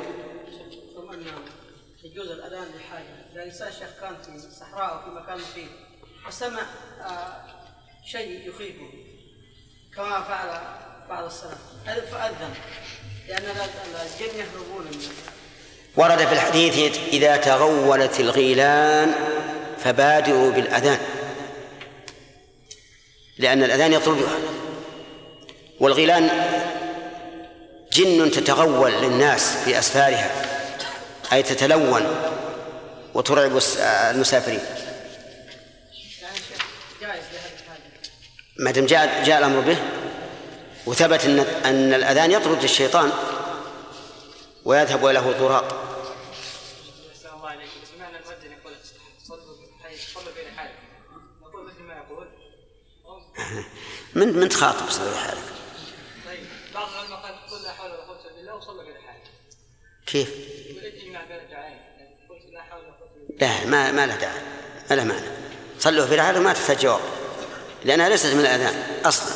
يجوز الأذان لحاجة. إذا الإنسان كان في صحراء أو في مكان فيه وسمع شيء يخيفه كما فعل بعض السلف فأذن لأن الجن يهربون منه. ورد في الحديث إذا تغولت الغيلان فبادروا بالأذان، لأن الأذان يطردها. والغيلان جن تتغول للناس في أسفارها، أي تتلون وترعب المسافرين. ما دام جاء الأمر به وثبت أن الأذان يطرد الشيطان ويذهب له طراق. السلام الله عليكم. سمعنا المؤذن يقول صلوا بين حالك، نقول مثل ما يقول من تخاطب صلوا حالك. طيب بعض العلماء قال قل لا حول ولا قوة إلا بالله وصلوا بين حالك. كيف؟ يقول اجمع بين الدعاءين، قلت لا حول ولا قوة إلا لا بالله. ما له داعي، ما له معنى. صلوا في الحال ما تحتاج جواب لأنها ليست من الأذان أصلا.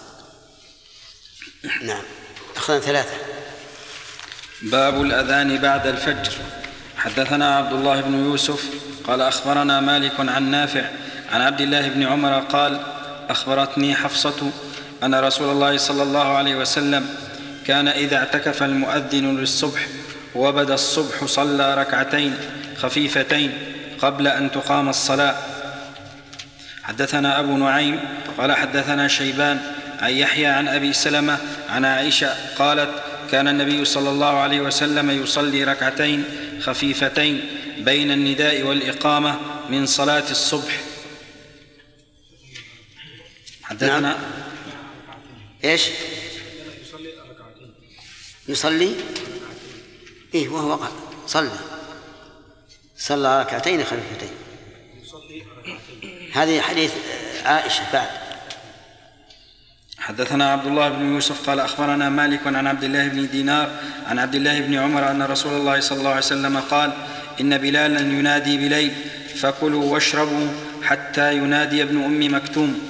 نعم. أخذنا 3. باب الأذان بعد الفجر. حدثنا عبد الله بن يوسف قال أخبرنا مالك عن نافع عن عبد الله بن عمر قال أخبرتني حفصة أن رسول الله صلى الله عليه وسلم كان إذا اعتكف المؤذن للصبح وبدا الصبح صلى ركعتين خفيفتين قبل أن تقام الصلاة. حدثنا أبو نعيم قال حدثنا شيبان عن يحيى عن أبي سلمة عن عائشة قالت كان النبي صلى الله عليه وسلم يصلي ركعتين خفيفتين بين النداء والإقامة من صلاة الصبح. حدثنا نعم. إيش يصلي إيه وهو قال صلى ركعتين خفيفتين. هذه حديث عائشة بعد. حدثنا عبد الله بن يوسف قال أخبرنا مالك عن عبد الله بن دينار عن عبد الله بن عمر أن رسول الله صلى الله عليه وسلم قال إن بلالا ينادي بليل فكلوا واشربوا حتى ينادي ابن أم مكتوم.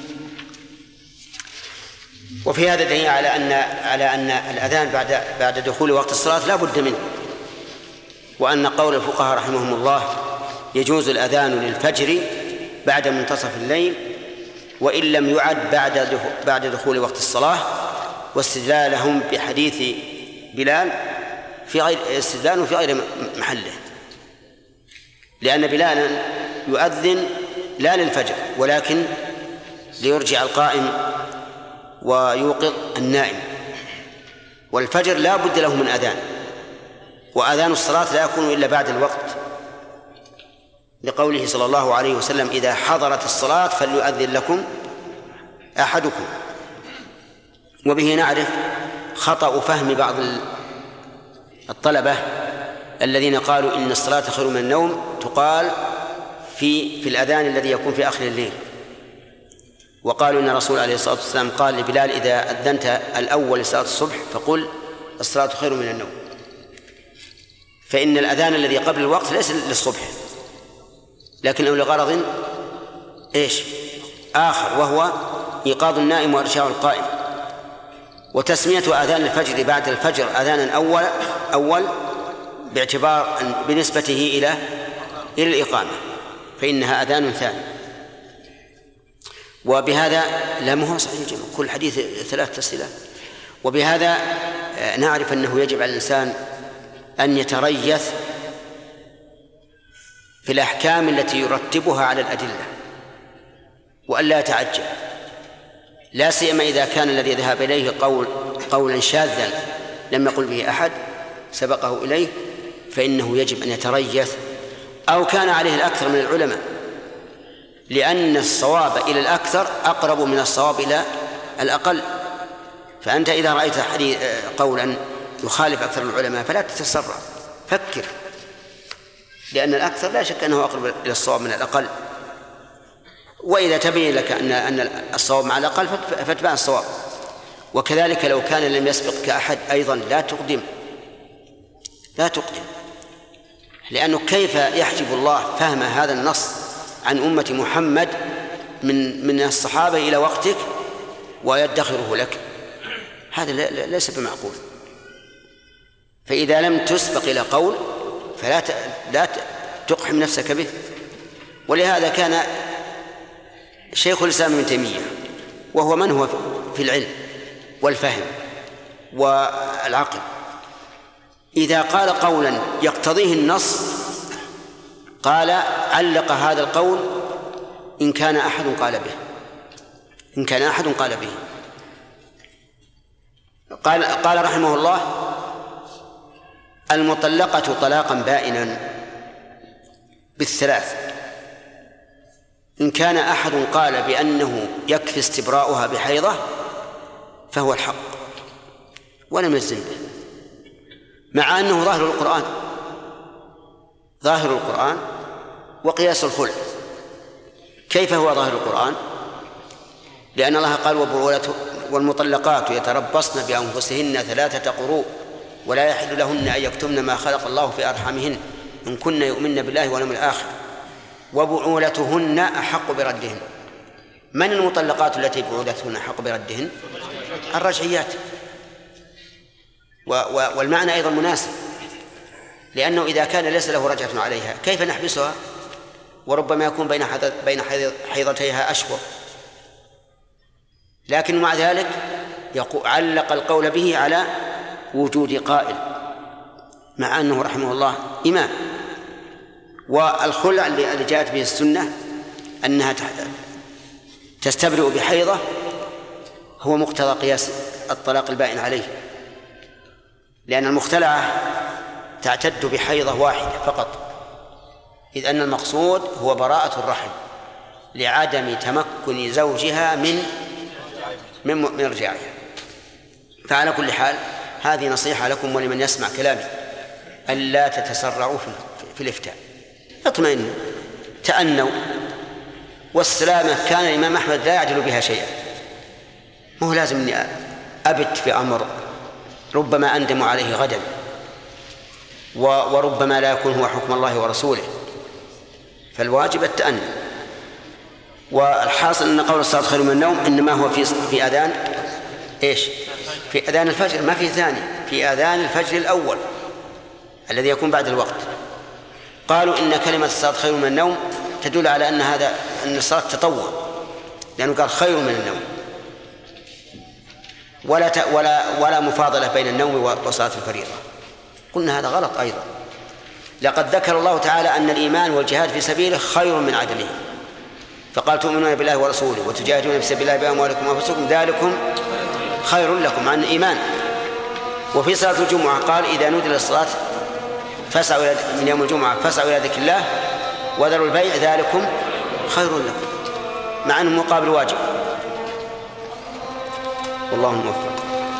وفي هذا دليل على أن الأذان بعد دخول وقت الصلاة لا بد منه، وأن قول الفقهاء رحمهم الله يجوز الأذان للفجر بعد منتصف الليل وإن لم يعد بعد دخول وقت الصلاة، واستدلالهم بحديث بلال في غير محله، لأن بلالا يؤذن لا للفجر ولكن ليرجع القائم ويوقظ النائم، والفجر لا بد له من أذان، وأذان الصلاة لا يكون إلا بعد الوقت، لقوله صلى الله عليه وسلم إذا حضرت الصلاة فليؤذن لكم أحدكم. وبه نعرف خطأ فهم بعض الطلبة الذين قالوا إن الصلاة خير من النوم تقال في الأذان الذي يكون في آخر الليل، وقالوا إن الرسول عليه الصلاة والسلام قال لبلال إذا أذنت الأول لصلاة الصبح فقل الصلاة خير من النوم، فإن الأذان الذي قبل الوقت ليس للصبح لكنه لغرض آخر، وهو إيقاظ النائم وإرشاد القائم. وتسمية أذان الفجر بعد الفجر أذانا أول باعتبار بنسبته إلى الإقامة، فإنها أذان ثاني. وبهذا لا مهو صحيح جميع كل حديث 3 تسهيلات. وبهذا نعرف أنه يجب على الإنسان أن يتريث في الأحكام التي يرتبها على الأدلة وأن لا يتعجل، لا سيما إذا كان الذي ذهب إليه قولا شاذا لم يقل به أحد سبقه إليه، فإنه يجب أن يتريث، أو كان عليه الأكثر من العلماء، لأن الصواب إلى الأكثر أقرب من الصواب إلى الأقل. فأنت إذا رأيت قولا يخالف أكثر العلماء فلا تتسرع، فكر، لأن الأكثر لا شك أنه أقرب إلى الصواب من الأقل. وإذا تبين لك أن الصواب مع الأقل فاتبع الصواب. وكذلك لو كان لم يسبقك أحد أيضا لا تقدم، لأنه كيف يحجب الله فهم هذا النص عن أمة محمد من الصحابة إلى وقتك ويدخره لك؟ هذا ليس بمعقول. فإذا لم تسبق إلى قول فلا تقحم نفسك به. ولهذا كان شيخ الإسلام ابن تيمية وهو من هو في العلم والفهم والعقل، إذا قال قولا يقتضيه النص قال علق هذا القول إن كان أحد قال به. قال رحمه الله المطلقة طلاقا بائنا بالثلاث إن كان أحد قال بأنه يكفي استبراؤها بحيضة فهو الحق ولم يجزم به، مع أنه ظاهر القرآن وقياس الخلع. كيف هو ظاهر القرآن؟ لأن الله قال والمطلقات يتربصن بأنفسهن 3 قروء ولا يحل لهن أن يكتمن ما خلق الله في أرحامهن إن كن يؤمن بالله واليوم الآخر وبعولتهن أحق بردهن. من المطلقات التي بعولتهن أحق بردهن؟ الرجعيات. والمعنى أيضا مناسب، لأنه إذا كان ليس له رجعة عليها كيف نحبسها؟ وربما يكون بين حيضتيها أشهر، لكن مع ذلك علق القول به على وجود قائل مع أنه رحمه الله إمام. والخلع اللي جاءت به السنة أنها تستبرئ بحيضة هو مقتضى قياس الطلاق البائن عليه، لأن المختلعة تعتد بحيضة واحدة فقط، إذ أن المقصود هو براءة الرحم لعدم تمكن زوجها من رجاعها. فعلى كل حال هذه نصيحة لكم ولمن يسمع كلامي ألا تتسرعوا في الإفتاء، اطمئنوا تأنوا. والسلامة كان الإمام أحمد لا يعجل بها شيئا، مو لازم أني أبت في أمر ربما أندم عليه غدا، وربما لا يكون هو حكم الله ورسوله، فالواجب التأني. والحاصل أن قول الصلاة خير من النوم إنما هو في أذان إيش؟ في أذان الفجر، ما في ثاني، في أذان الفجر الأول الذي يكون بعد الوقت. قالوا إن كلمة الصلاة خير من النوم تدل على أن الصلاة تطوع، لأنه قال خير من النوم، ولا مفاضلة بين النوم وصلاة الفريضة. قلنا هذا غلط أيضا. لقد ذكر الله تعالى أن الإيمان والجهاد في سبيله خير من عدمه، فقال تؤمنون بالله ورسوله وتجاهدون في سبيل الله بأموالكم وأنفسكم ذلكم خير لكم عن الإيمان. وفي صلاة الجمعة قال إذا نودي للصلاة فاسعوا من يوم الجمعة فاسعوا إلى ذكر الله وذروا البيع ذلكم خير لكم، مع أنه مقابل واجب. والله الموفق.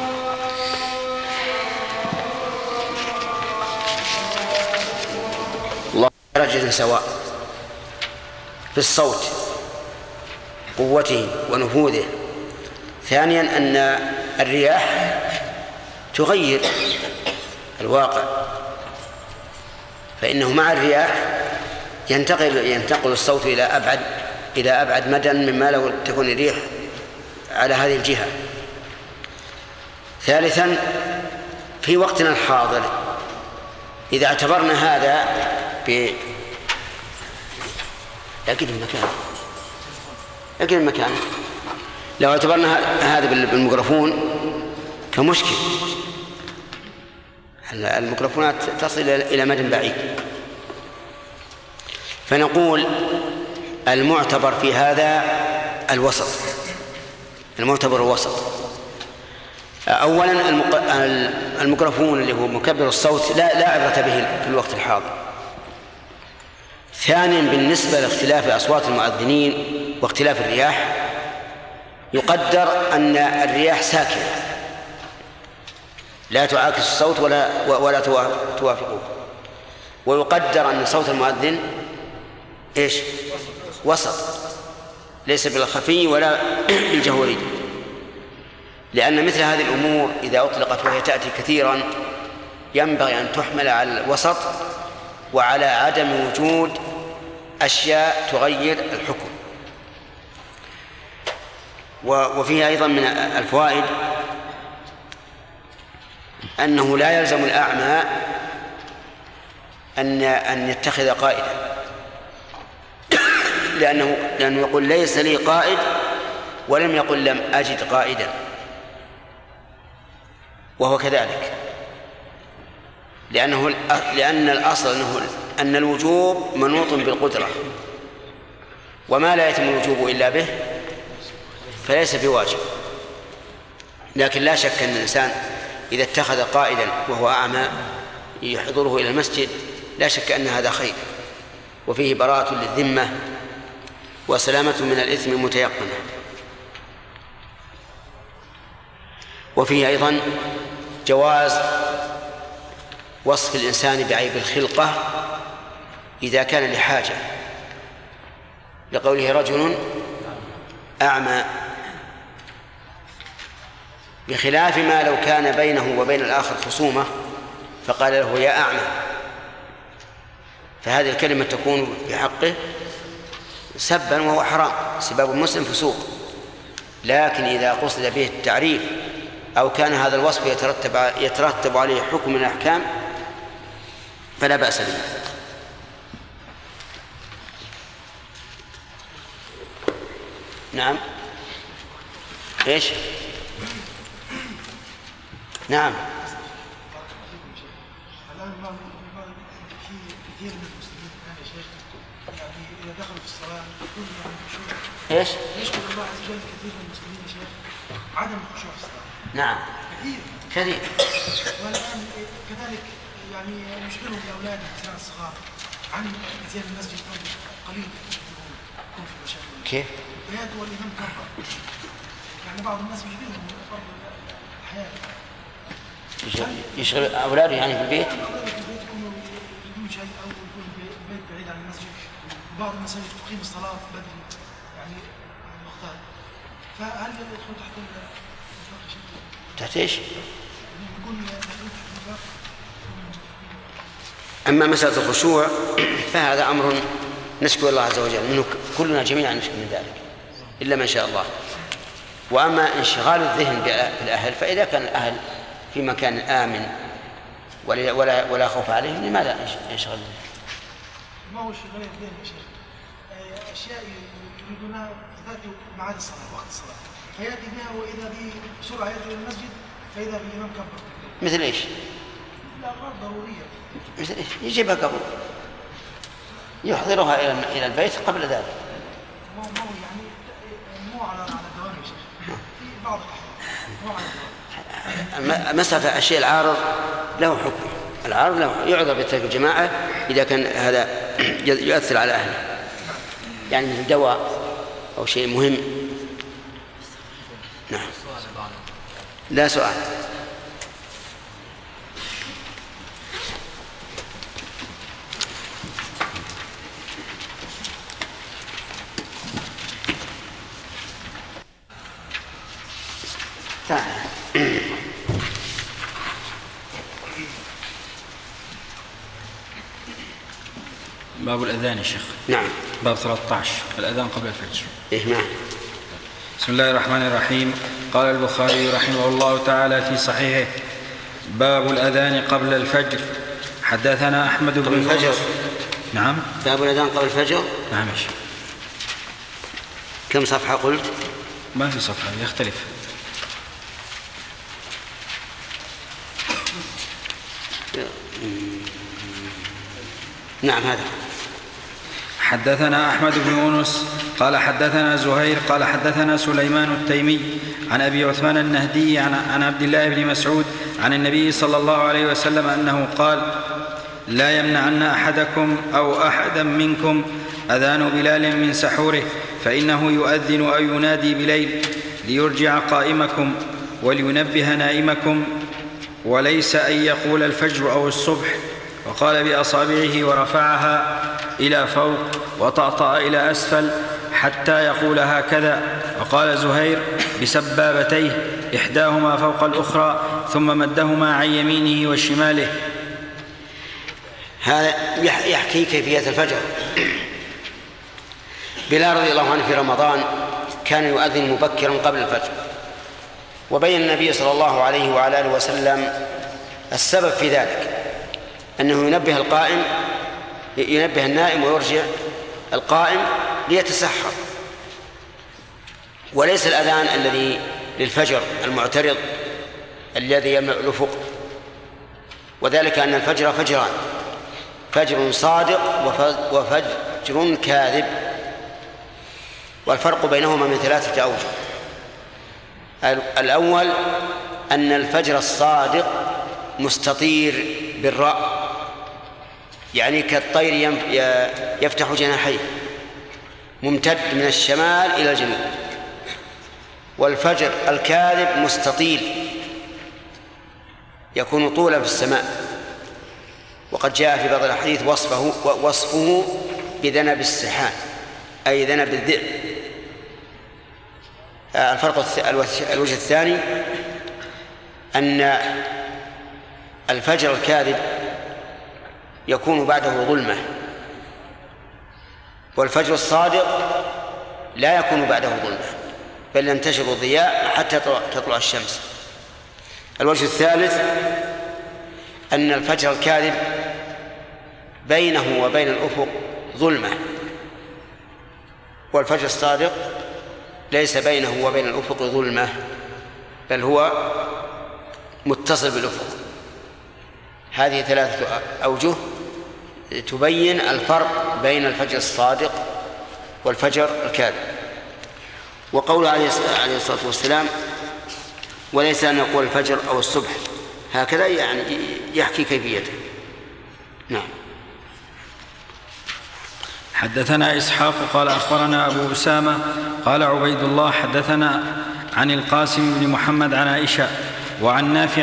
الله درجة سواء في الصوت قوته ونفوذه. ثانيا أن الرياح تغير الواقع، فإنه مع الرياح ينتقل الصوت إلى أبعد مدى مما لو تكون الريح على هذه الجهة. ثالثا في وقتنا الحاضر إذا اعتبرنا هذا أكيد المكان لو اعتبرنا هذا بالميكروفون كمشكل، الميكروفونات تصل إلى مدى بعيد، فنقول المعتبر في هذا الوسط، المعتبر الوسط. أولا الميكروفون اللي هو مكبر الصوت لا عبرة به في الوقت الحاضر. ثانيا بالنسبة لاختلاف أصوات المؤذنين واختلاف الرياح يقدر أن الرياح ساكنة لا تعاكس الصوت ولا توافقه، ويقدر أن صوت المؤذن إيش؟ وسط، ليس بالخفي ولا بالجهوري، لأن مثل هذه الأمور إذا أطلقت وهي تأتي كثيرا ينبغي أن تحمل على الوسط وعلى عدم وجود أشياء تغير الحكم. وفيها أيضا من الفوائد أنه لا يلزم الأعمى أن يتخذ قائدا، لأنه يقول ليس لي قائد ولم يقل لم أجد قائدا، وهو كذلك، لأن الأصل أن الوجوب منوط بالقدرة، وما لا يتم الوجوب إلا به فليس بواجب. لكن لا شك أن الإنسان إذا اتخذ قائدا وهو أعمى يحضره إلى المسجد لا شك أن هذا خير، وفيه براءة للذمة وسلامة من الإثم متيقنة. وفيه أيضا جواز وصف الإنسان بعيب الخلقة إذا كان لحاجة، لقوله رجل أعمى، بخلاف ما لو كان بينه وبين الآخر خصومة فقال له يا أعمى، فهذه الكلمة تكون في حقه سبا وهو حرام، سباب المسلم فسوق. لكن إذا قصد به التعريف أو كان هذا الوصف يترتب عليه حكم من الأحكام فلا بأس به. نعم. إيش؟ نعم. كثير من المسلمين الآن يا شيخ يعني إذا دخلوا في الصلاة يكون يعني خشوع. ايش؟ يشكر الله عز وجل كثير من المسلمين يا شيخ عدم الخشوع في الصلاة. نعم. كثير. والآن كذلك يعني يشغلهم الأولاد الأبناء الصغار عن اتيان المسجد قليل يكون في المشاكل. كيف؟ القيادة والإمام كبر. يعني بعض الناس يشغلهم برضه الحياة. يشغل أولاده يعني في البيت؟ أولاده في البيت يكونوا يريدون شيء أو يكون البيت بعيد عن المسجد. وبعض المساجد تقيم الصلاة بدري يعني وقتها. فهل يدخل تحت النفاق شيء؟ تحت ايش؟ يكون النفاق. أما مسألة الخشوع فهذا أمر نشكو الله عز وجل منه، كلنا جميعا نشكو من ذلك إلا من شاء الله. وأما انشغال الذهن بالأهل فإذا كان الأهل في مكان آمن ولا خوف عليهم لماذا ينشغل الذهن؟ ما هو شغال الذهن يا شيخ؟ أشياء يريدونها تأتي معاد الصلاة وقت الصلاة فيأتي بها وإذا به بسرعة يأتي إلى المسجد فإذا به الإمام كبر. مثل إيش؟ الأغراض ضرورية. مثل إيش؟ يجيبها قبل يحضرها إلى البيت قبل ذلك. مو يعني مو على الدوام يا شيخ. في بعض الأحيان مو على الدوام. مسألة الشيء العارض له حكم. العارض له يعذر بترك الجماعة إذا كان هذا يؤثر على أهله، يعني مثل دواء أو شيء مهم. نعم. لا سؤال. باب الأذان يا شيخ. نعم. باب 13 الأذان قبل الفجر. نعم. بسم الله الرحمن الرحيم. قال البخاري رحمه الله تعالى في صحيحه: باب الأذان قبل الفجر. حدثنا أحمد بن الفجر. نعم. باب الأذان قبل الفجر. نعم يا شيخ. كم صفحة قلت؟ ما في صفحة، يختلف. نعم هذا. حدثنا أحمد بن يونس قال حدثنا زهير قال حدثنا سليمان التيمي عن أبي عثمان النهدي عن عبد الله بن مسعود عن النبي صلى الله عليه وسلم أنه قال: لا يمنعن أحدكم أو أحدا منكم أذان بلال من سحوره، فإنه يؤذن أو ينادي بليل ليرجع قائمكم ولينبه نائمكم، وليس أن يقول الفجر أو الصبح. وقال بأصابعه ورفعها إلى فوق وطأطأ إلى أسفل حتى يقول هكذا. وقال زهير بسبابتيه إحداهما فوق الأخرى ثم مدهما عن يمينه وشماله. هذا يحكي كيفية الفجر. بلال رضي الله عنه في رمضان كان يؤذن مبكرا قبل الفجر، وبين النبي صلى الله عليه وعلى آله وسلم السبب في ذلك أنه ينبه النائم ويرجع القائم ليتسحر، وليس الأذان الذي للفجر المعترض الذي يملأ الأفق. وذلك أن الفجر فجران: فجر صادق وفجر كاذب، والفرق بينهما من 3 أوجه. الأول أن الفجر الصادق مستطير بالراء، يعني كالطير يفتح جناحيه ممتد من الشمال إلى الجنوب. والفجر الكاذب مستطيل يكون طولا في السماء، وقد جاء في بعض الأحاديث وصفه بذنب السحان أي ذنب الذئب. الوجه الثاني أن الفجر الكاذب يكون بعده ظلمة، والفجر الصادق لا يكون بعده ظلمة بل ينتشر الضياء حتى تطلع الشمس. الوجه الثالث أن الفجر الكاذب بينه وبين الأفق ظلمة، والفجر الصادق ليس بينه وبين الأفق ظلمة بل هو متصل بالأفق. هذه 3 أوجه تبين الفرق بين الفجر الصادق والفجر الكاذب. وقوله عليه الصلاة والسلام وليس أن يقول الفجر أو الصبح، هكذا يعني يحكي كيفيته. نعم. حدثنا إسحاق قال أخبرنا أبو أسامة قال عبيد الله حدثنا عن القاسم بن محمد عن عائشة وعن نافع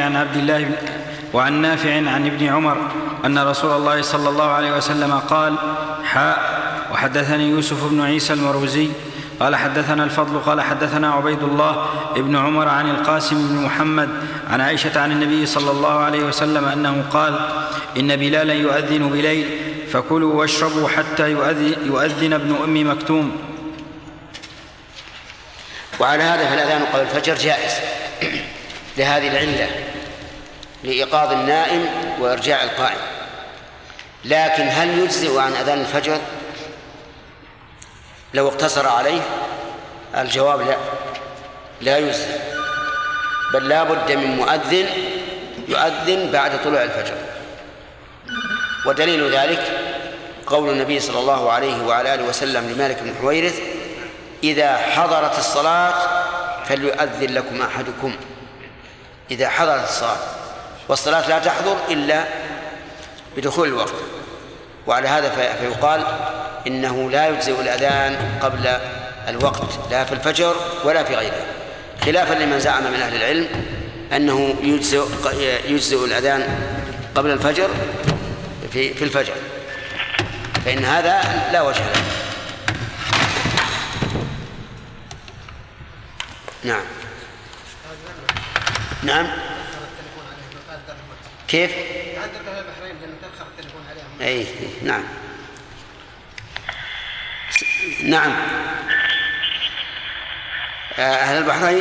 عن ابن عمر أن رسول الله صلى الله عليه وسلم قال: وحدثني يوسف بن عيسى المروزي قال حدثنا الفضل قال حدثنا عبيد الله ابن عمر عن القاسم بن محمد عن عائشة عن النبي صلى الله عليه وسلم أنه قال: إن بلالا يؤذن بليل فكلوا واشربوا حتى يؤذن ابن أم مكتوم. وعلى هذا فالأذان قبل الفجر جائز لهذه العلة، لإيقاظ النائم وإرجاع القائم. لكن هل يجزئ عن أذان الفجر لو اقتصر عليه؟ الجواب لا يجزئ، بل لا بد من مؤذن يؤذن بعد طلوع الفجر. ودليل ذلك قول النبي صلى الله عليه وعلى آله وسلم لمالك بن حويرث: إذا حضرت الصلاة فليؤذن لكم أحدكم. إذا حضرت الصلاة، والصلاة لا تحضر إلا بدخول الوقت. وعلى هذا فيقال إنه لا يجزئ الأذان قبل الوقت لا في الفجر ولا في غيره، خلافا لمن زعم من أهل العلم أنه يجزئ الأذان قبل الفجر في الفجر، فإن هذا لا وجه له. نعم. نعم. كيف؟ أي نعم. نعم. أهل البحرين،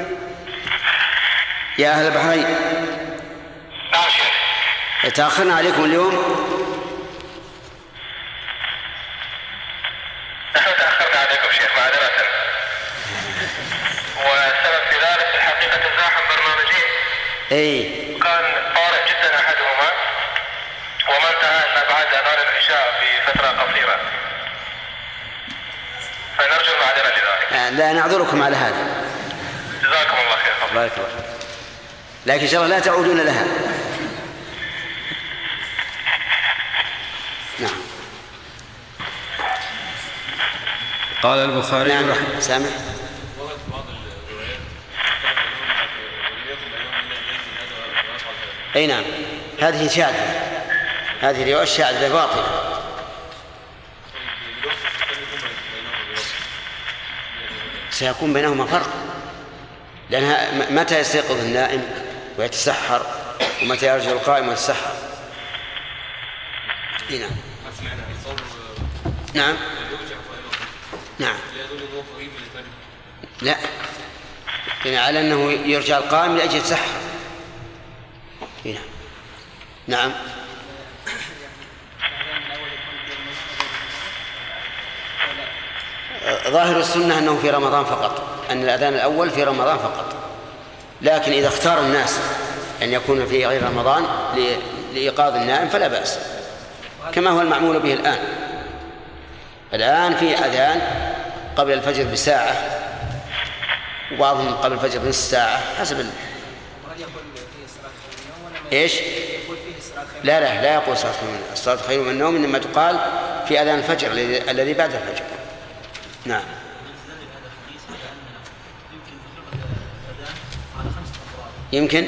يا أهل البحرين، نعم شيخ. تأخرنا عليكم اليوم. نحن تأخرنا عليكم شيخ معذرة، والسبب في ذلك الحقيقة تزاحم برنامجين. كان طارئ جدا أحدهما وما انتهى إلا بعد أذان العشاء بفترة قصيرة، فنرجو المعذرة لذلك. لا نعذركم على هذا. جزاكم الله خير. بارك الله. لكن إن شاء الله لا تعودون لها. نعم. قال البخاري نعم. سامع. أي نعم، هذه شاذة، هذه الرواية الشاذة باطلة. سيكون بينهما فرق، لأنها متى يستيقظ النائم ويتسحر ومتى يرجع القائم ويتسحر. نعم. نعم. نعم. لا، يعني على أنه يرجع القائم لأجل يتسحر. نعم. نعم. ظاهر السنة أنه في رمضان فقط، أن الأذان الأول في رمضان فقط، لكن إذا اختار الناس أن يكون في غير رمضان لإيقاظ النائم فلا بأس، كما هو المعمول به الآن في أذان قبل الفجر بساعة، وبعضهم قبل الفجر بنصف ساعة حسب إيش؟ لا يقول الصلاة خير من النوم، إنما تقال في أذان الفجر الذي بعد الفجر. نعم. يمكن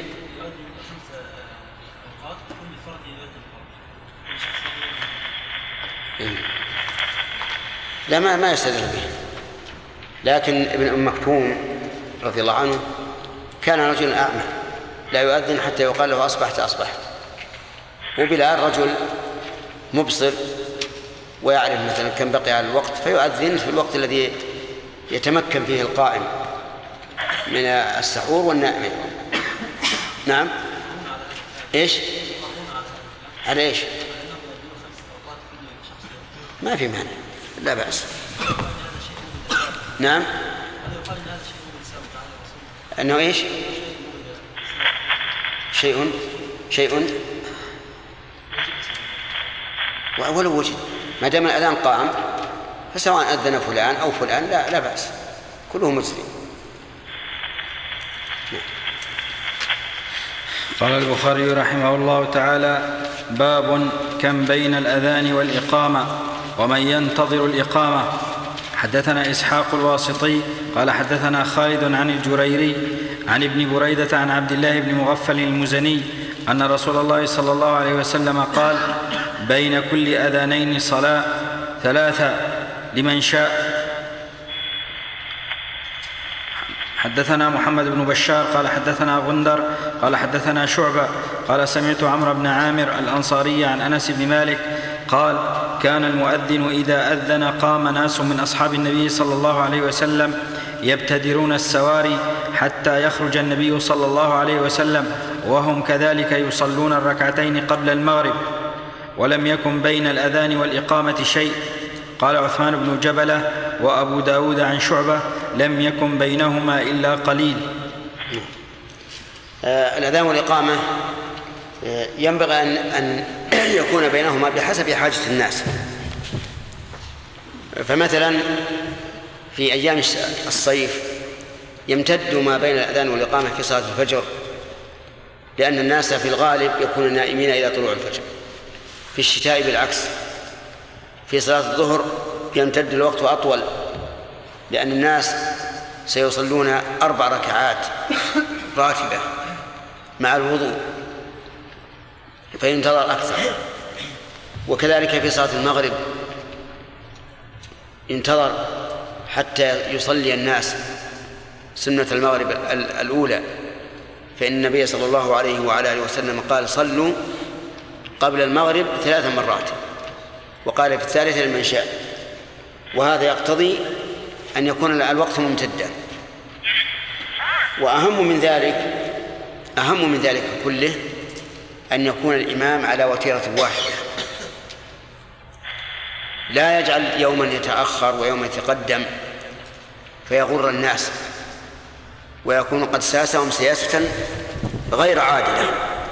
لا ما يستدل به، لكن ابن أم مكتوم رضي الله عنه كان رجلا أعمى لا يؤذن حتى يقال له أصبحت، وبلال رجل مبصر ويعرف مثلا كم بقي على الوقت فيؤذن في الوقت الذي يتمكن فيه القائم من السحور والنائم. نعم. إيش؟ على إيش؟ ما في مانع، لا بأس. نعم. أنه إيش؟ شيء ولو وجد، ما دام الأذان قام فسواء أذن فلان أو فلان لا بأس، كله مسلم. قال البخاري رحمه الله تعالى: باب كم بين الأذان والإقامة ومن ينتظر الإقامة. حدثنا إسحاق الواسطي قال حدثنا خالد عن الجريري عن ابن بريدة عن عبد الله بن مغفل المزني أن رسول الله صلى الله عليه وسلم قال: بين كل أذانين صلاة 3 لمن شاء. حدثنا محمد بن بشار قال حدثنا غندر قال حدثنا شعبة قال سمعت عمرو بن عامر الأنصاري عن أنس بن مالك قال: كان المؤذن إذا أذن قام ناس من أصحاب النبي صلى الله عليه وسلم يبتدرون السواري حتى يخرج النبي صلى الله عليه وسلم وهم كذلك يصلون الركعتين قبل المغرب، ولم يكن بين الأذان والإقامة شيء. قال عثمان بن جبلة وأبو داود عن شعبة: لم يكن بينهما إلا قليل. الأذان والإقامة ينبغي أن يكون بينهما بحسب حاجة الناس. فمثلا في أيام الصيف يمتد ما بين الأذان والإقامة في صلاة الفجر، لأن الناس في الغالب يكونون نائمين إلى طلوع الفجر. في الشتاء بالعكس، في صلاة الظهر يمتد الوقت أطول، لأن الناس سيصلون 4 ركعات راتبة مع الوضوء فينتظر أكثر. وكذلك في صلاة المغرب ينتظر حتى يصلي الناس سنة المغرب الأولى، فإن النبي صلى الله عليه وعلى آله وسلم قال: صلوا قبل المغرب 3 مرات، وقال في الثالثة لمن شاء. وهذا يقتضي أن يكون الوقت ممتدا. وأهم من ذلك كله أن يكون الإمام على وتيرة واحدة، لا يجعل يوما يتأخر ويوما يتقدم فيغر الناس ويكون قد ساسهم سياسة غير عادلة.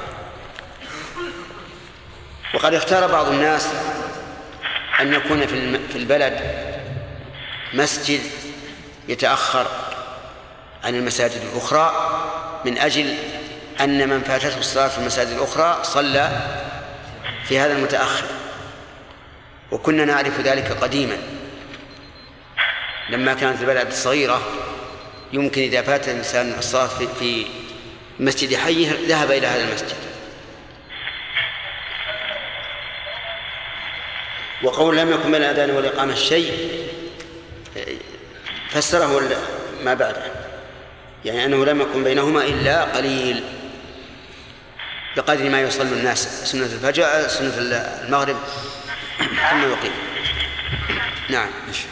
وقد اختار بعض الناس أن يكون في البلد مسجد يتأخر عن المساجد الأخرى من أجل أن من فاتته الصلاة في المساجد الأخرى صلى في هذا المتأخر. وكنا نعرف ذلك قديما لما كانت البلد صغيرة، يمكن إذا فات الإنسان الصلاة في مسجد حيه ذهب إلى هذا المسجد. وقول لم يكن بين الأذان والإقامة شيء فسره ما بعده، يعني أنه لم يكن بينهما إلا قليل بقدر ما يصلي الناس سنة الفجر سنة المغرب ثم يقيم. نعم.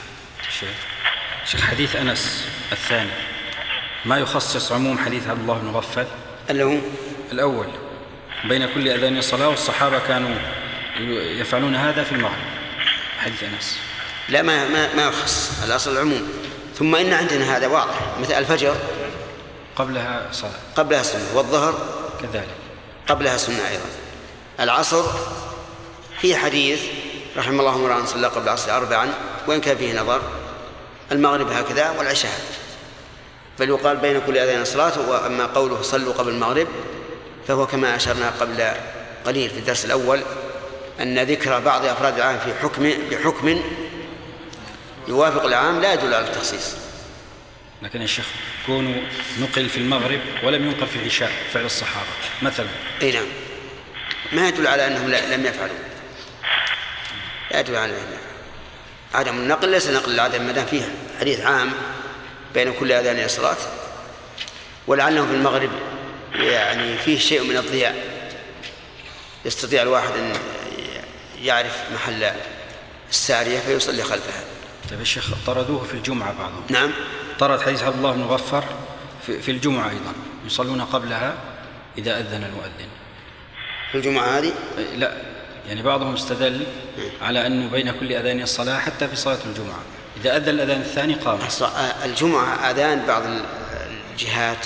شيخ حديث أنس الثاني ما يخصص عموم حديث عبد الله بن مغفل الأول بين كل أذان صلاة، والصحابة كانوا يفعلون هذا في المغرب. حديث أنس لا ما يخص، الأصل العموم. ثم إن عندنا هذا واضح، مثل الفجر قبلها صلاة، قبلها سنة، والظهر كذلك قبلها سنة أيضا. العصر في حديث رحم الله امرأ صلى قبل العصر 4 وإن كان فيه نظر. المغرب هكذا والعشاء، بل يقال بين كل أذان صلاة. وأما قوله صلوا قبل المغرب فهو كما أشرنا قبل قليل في الدرس الأول أن ذكر بعض أفراد العام بحكم يوافق العام لا يدل على التخصيص. لكن الشيخ كونوا نقل في المغرب ولم ينقل في العشاء فعل الصحابة مثلا، أي نعم، ما يدل على أنهم لم يفعلوا، لا يدل على أنهم. عدم النقل ليس نقل العدم ما دام فيه حديث عام بين كل أذان صلاة. ولعلهم في المغرب يعني فيه شيء من الضياء، يستطيع الواحد أن يعرف محل السارية فيصلي خلفها. طيب الشيخ طردوه في الجمعة بعضهم. نعم، طرد حديث عبد الله بن مغفر في الجمعة أيضا، يصلون قبلها إذا أذن المؤذن. في الجمعة هذه؟ لا، يعني بعضهم استدل على أنه بين كل أذان الصلاة حتى في صلاة الجمعة إذا أذن الأذان الثاني قام. الجمعة أذان بعض الجهات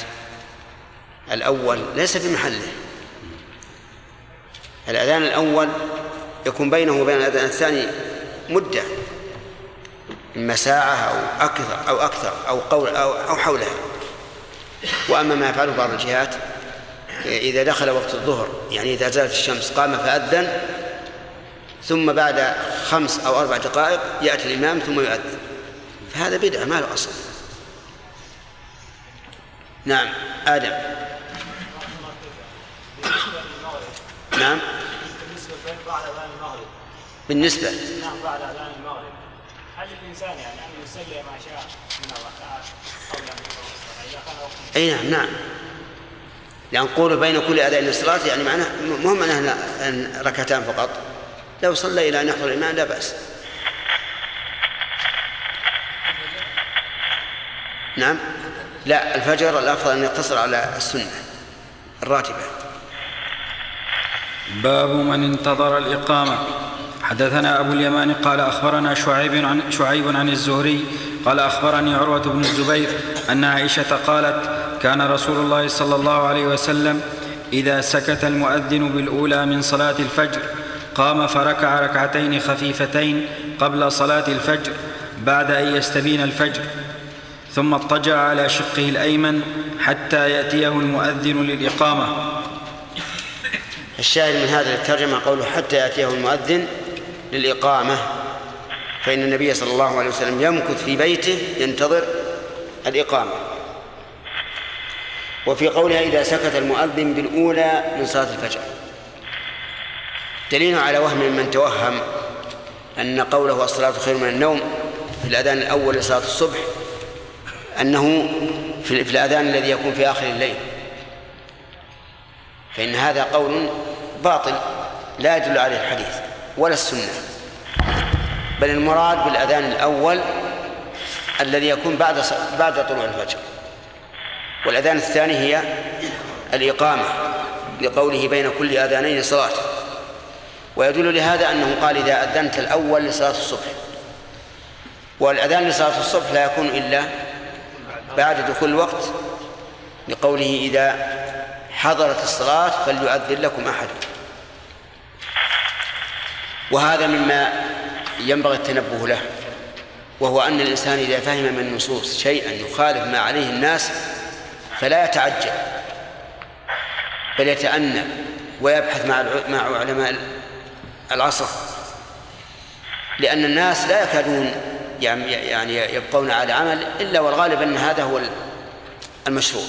الأول ليس في محله. الأذان الأول يكون بينه وبين الأذان الثاني مدة، إما ساعة أو أكثر أو حولها. وأما ما يفعله بعض الجهات إذا دخل وقت الظهر، يعني إذا زالت الشمس قام فأذن، ثم بعد 5 أو 4 دقائق يأتي الإمام ثم يؤذن، فهذا بدعة ما له أصل. نعم آدم. نعم بالنسبة بعد أذان المغرب هل الإنسان يعني أن يصلي ما شاء من الركعات قبل أن يقرأ الصلاة إذا كان وقت؟ أي نعم، لأن قول بين كل أذان الصلاة يعني معناه مهم أن ركعتان فقط، لو صلى إلى أن يحضر الإمام لا بأس. نعم لا، الفجر الأفضل أن يقتصر على السنة الراتبة. باب من انتظر الإقامة. حدثنا أبو اليمان قال أخبرنا شعيب عن الزهري قال أخبرني عروة بن الزبير أن عائشة قالت كان رسول الله صلى الله عليه وسلم إذا سكت المؤذن بالأولى من صلاة الفجر قام فركع ركعتين خفيفتين قبل صلاة الفجر بعد أن يستبين الفجر، ثم اضطجع على شقه الأيمن حتى يأتيه المؤذن للإقامة. الشاهد من هذا الترجمة قوله حتى يأتيه المؤذن للإقامة، فإن النبي صلى الله عليه وسلم يمكث في بيته ينتظر الإقامة. وفي قولها إذا سكت المؤذن بالأولى من صلاة الفجر دليل على وهم من توهم أن قوله الصلاة خير من النوم في الأذان الأول لصلاة الصبح أنه في الأذان الذي يكون في آخر الليل، فإن هذا قول باطل لا يدل عليه الحديث ولا السنة، بل المراد بالأذان الأول الذي يكون بعد طلوع الفجر، والأذان الثاني هي الإقامة لقوله بين كل أذانين صلاة. ويدل لهذا أنه قال إذا أذنت الأول لصلاة الصبح، والأذان لصلاة الصبح لا يكون إلا بعد دخول الوقت لقوله إذا حضرت الصلاة فليؤذن لكم أحد. وهذا مما ينبغي التنبه له، وهو أن الإنسان إذا فهم من النصوص شيئا يخالف ما عليه الناس فلا يتعجل، بل يتأنى ويبحث مع علماء العصر، لأن الناس لا يكادون يعني يبقون على عمل إلا والغالب أن هذا هو المشروع،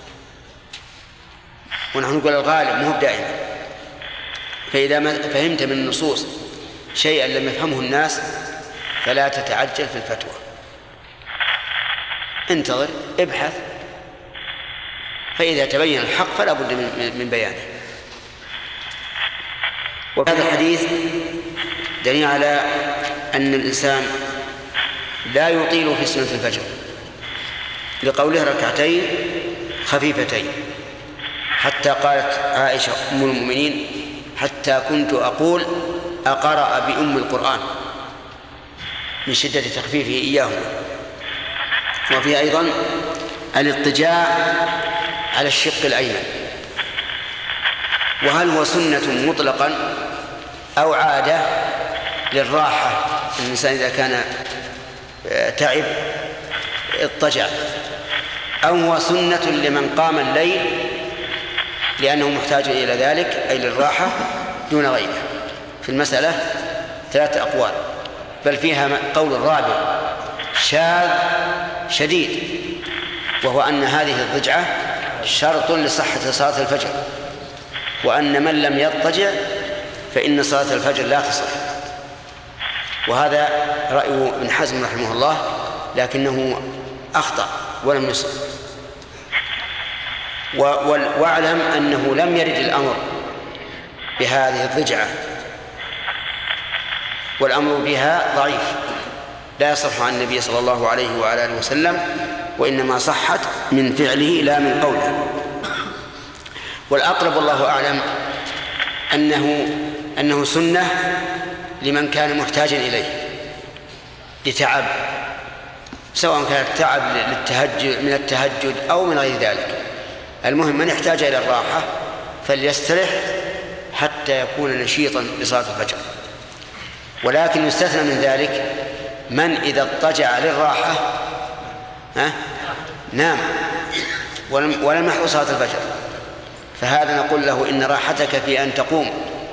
ونحن نقول الغالب مو دائما. فإذا فهمت من النصوص شيئا لم يفهمه الناس فلا تتعجل في الفتوى، انتظر ابحث، فإذا تبين الحق فلا بد من بيانه. وهذا الحديث دليل على أن الإنسان لا يطيل في سنة الفجر لقوله ركعتين خفيفتين، حتى قالت عائشة أم المؤمنين حتى كنت أقول أقرأ بأم القرآن من شدة تخفيفه إياهما. وفي أيضا الاضطجاع على الشق الأيمن، وهل هو سنة مطلقا أو عادة للراحة؟ الإنسان إذا كان تعب اضطجع، أو هو سنة لمن قام الليل لأنه محتاج إلى ذلك أي للراحة دون غيره؟ في المسألة 3 أقوال، بل فيها قول الرابع شاذ شديد، وهو أن هذه الضجعة شرط لصحة صلاة الفجر، وأن من لم يضطجع فإن صلاة الفجر لا تصح. وهذا رأي ابن حزم رحمه الله، لكنه أخطأ ولم يصح. واعلم أنه لم يرد الأمر بهذه الضجعة، والأمر بها ضعيف لا يصح عن النبي صلى الله عليه وعلى آله وسلم، وإنما صحت من فعله لا من قوله. والأقرب والله أعلم أنه سنة لمن كان محتاجا إليه لتعب، سواء كان التعب من التهجد أو من غير ذلك. المهم من يحتاج إلى الراحة فليسترح حتى يكون نشيطا لصلاة الفجر. ولكن يستثنى من ذلك من إذا اضطجع للراحة نام ولم يحضر صلاة الفجر، فهذا نقول له إن راحتك في أن تقوم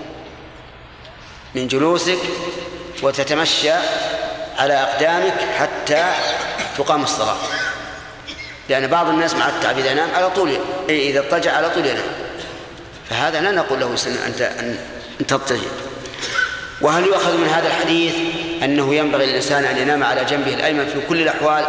من جلوسك وتتمشى على أقدامك حتى تقام الصلاة، لأن بعض الناس مع التعب إذا نام على طول، إذا اضطجع على طول ينام، فهذا لا نقول له أن تضطجع. وهل يؤخذ من هذا الحديث أنه ينبغي للإنسان أن ينام على جنبه الأيمن في كل الأحوال؟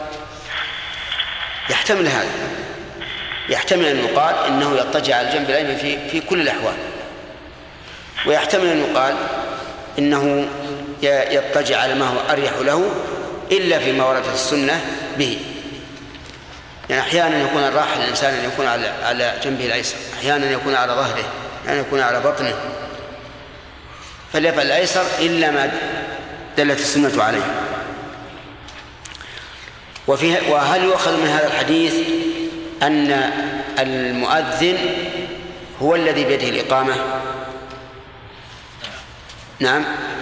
يحتمل هذا، يحتمل أن يقال إنه يضطجع على الجنب الأيمن في كل الأحوال، ويحتمل أن يقال إنه يضطجع على ما هو أريح له إلا فيما وردت السنة به. يعني أحيانا يكون الراحة للإنسان أن يكون على جنبه الأيسر، أحيانا يكون على ظهره، أحيانا يكون على بطنه، فليفعل الأيسر إلا ما دلت السنة عليه. وهل يؤخذ من هذا الحديث أن المؤذن هو الذي بيده الإقامة؟ نعم.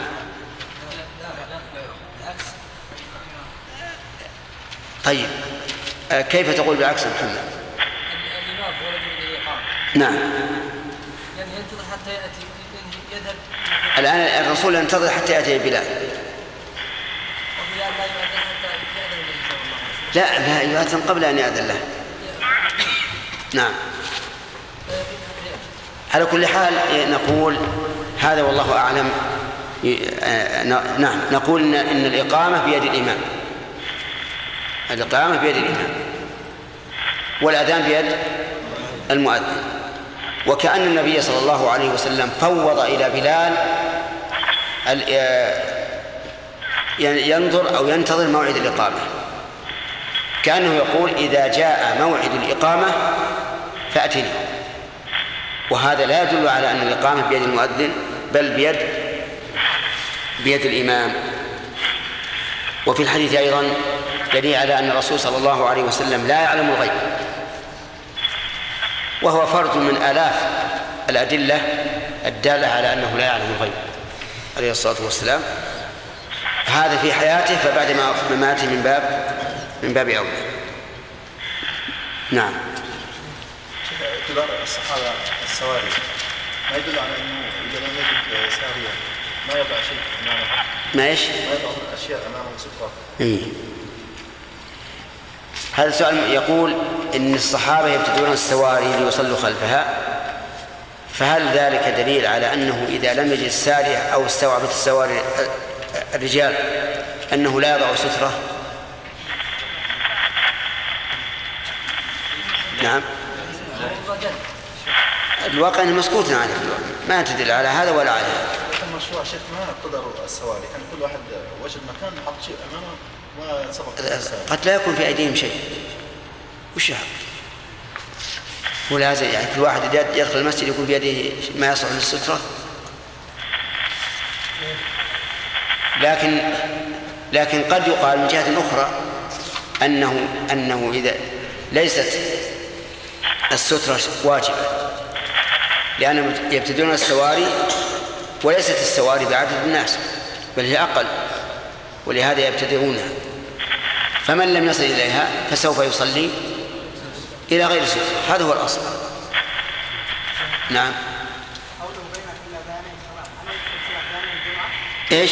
طيب كيف تقول بالعكس يا محمد؟ الإمام هو الذي بيده الإقامة. نعم. يعني ينتظر حتى يأتي يذهب. الآن الرسول ينتظر حتى يأتي بلال. وبلال لا يؤذن حتى يأذن النبي صلى الله عليه وسلم. لا يؤذن قبل أن يأذن له. نعم. على كل حال نقول هذا والله أعلم. نعم نقول إن الإقامة بيد الإمام، الإقامة بيد الإمام والأذان بيد المؤذن. وكأن النبي صلى الله عليه وسلم فوض إلى بلال ينظر أو ينتظر موعد الإقامة، كأنه يقول إذا جاء موعد الإقامة فأتني. وهذا لا يدل على أن الإقامة بيد المؤذن بل بيد الإمام. وفي الحديث أيضا دليل على أن الرسول صلى الله عليه وسلم لا يعلم الغيب، وهو فرد من آلاف الأدلة الدالة على أنه لا يعلم الغيب عليه الصلاة والسلام، هذا في حياته، فبعد مماته من باب أولى. نعم. اعتبار الصحابة السواري ما يدل على أنه إذا لم يجد سارية ما يضع شيء أمامه. ما إيش؟ ما يضع أشياء أمامه سترة. هذا السؤال يقول إن الصحابة يبتدرون السواري ليصلوا خلفها، فهل ذلك دليل على أنه إذا لم يجد السارية أو استوعبت السواري الرجال أنه لا يضع سترة؟ نعم. الواقع أنه مسكوت عنه، ما تدل على هذا ولا على هذا. المشروع شيخ ما قدروا السواري، كان كل واحد وجد مكان حط شيء أمامه وسبق. قد لا يكون في أيديهم شيء، وش هذا؟ ولازم يعني كل واحد يدخل المسجد يكون بيده ما يصلح للسترة. لكن قد يقال من جهة أخرى أنه إذا ليست السترة واجبة، لأنهم يبتدون السواري وليست السواري بعدد الناس بل هي أقل، ولهذا يبتدرونها، فمن لم يصل إليها فسوف يصلي إلى غير سترة، هذا هو الأصل. نعم. إيش؟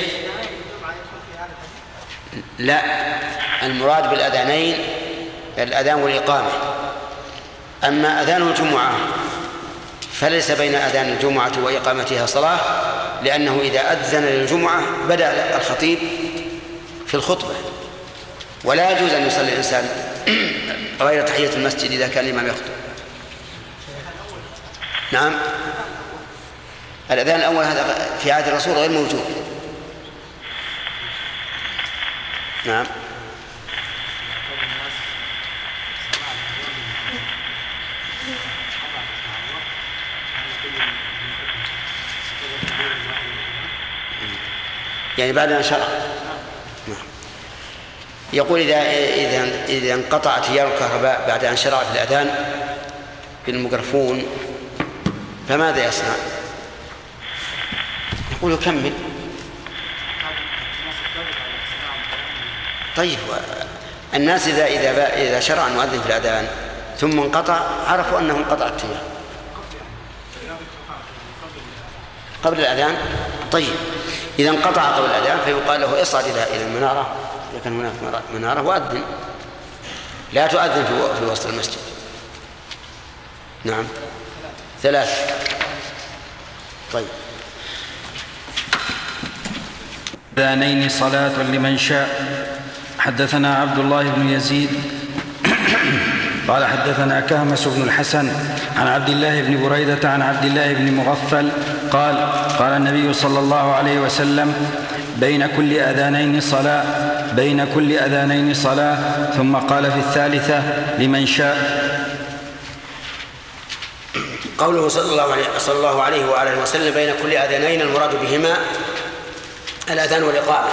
لا، المراد بالأذانين الأذان والإقامة. أما أذان الجمعة فليس بين أذان الجمعة وإقامتها صلاة، لأنه إذا أذن للجمعة بدأ الخطيب في الخطبة، ولا يجوز أن يصلي الإنسان غير تحية المسجد إذا كان الإمام يخطب. نعم. الأذان الأول هذا في عهد الرسول غير موجود. نعم. يعني بعد أن شرع. يقول إذا انقطعت تيار الكهرباء بعد أن شرع في الأذان بالميكروفون فماذا يصنع؟ يقول يكمل طيب الناس إذا شرع المؤذن في الأذان ثم انقطع عرفوا أنه انقطع التيار قبل الأذان. طيب إذا انقطع قبل الأذان فيقال له اصعد إلى المنارة إذا كان هناك منارة وأذن، لا تؤذن في وسط المسجد. نعم 3. طيب أذانين صلاة لمن شاء. حدثنا عبد الله بن يزيد قال حدثنا كهمس بن الحسن عن عبد الله بن بريدة عن عبد الله بن مغفل قال قال النبي صلى الله عليه وسلم بين كل أذانين صلاة ثم قال في الثالثة لمن شاء. قوله صلى الله عليه وآله وسلم بين كل أذانين المراد بهما الأذان والإقامة،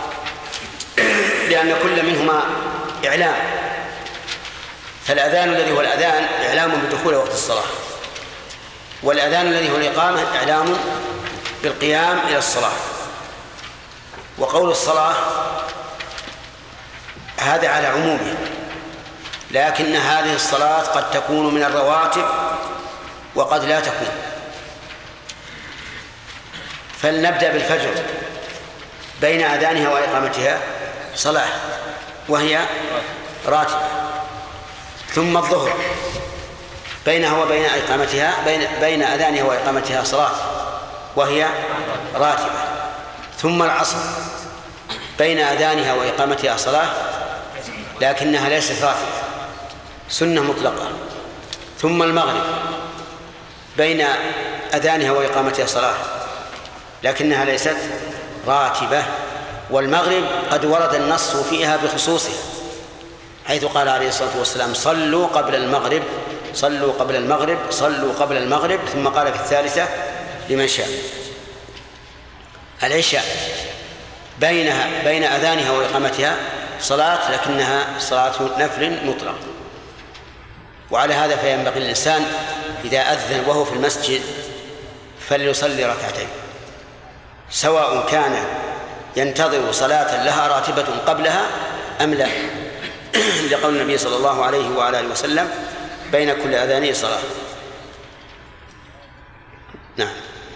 لأن كل منهما إعلام، فالأذان الذي هو الأذان إعلام بدخول وقت الصلاة، والأذان الذي هو الإقامة إعلام بالقيام إلى الصلاة. وقول الصلاة هذا على عمومه، لكن هذه الصلاة قد تكون من الرواتب وقد لا تكون. فلنبدأ بالفجر بين أذانها وإقامتها صلاة وهي راتبة، ثم الظهر بينها وبين إقامتها بين أذانها وإقامتها صلاة وهي راتبة، ثم العصر بين أذانها وإقامتها صلاة لكنها ليست راتبة سنة مطلقة، ثم المغرب بين أذانها وإقامتها صلاة لكنها ليست راتبة، والمغرب قد ورد النص فيها بخصوصها حيث قال عليه الصلاة والسلام صلوا قبل المغرب صلوا قبل المغرب صلوا قبل المغرب، ثم قال في الثالثة لمن شاء. العشاء بين أذانها وإقامتها صلاة لكنها صلاة نفل مطلق، وعلى هذا فينبغي الإنسان إذا أذن وهو في المسجد فليصلي ركعتين، سواء كان ينتظر صلاة لها راتبة قبلها أم لا، لقول النبي صلى الله عليه وعلى آله وسلم بين كل أذانين صلاة. نعم.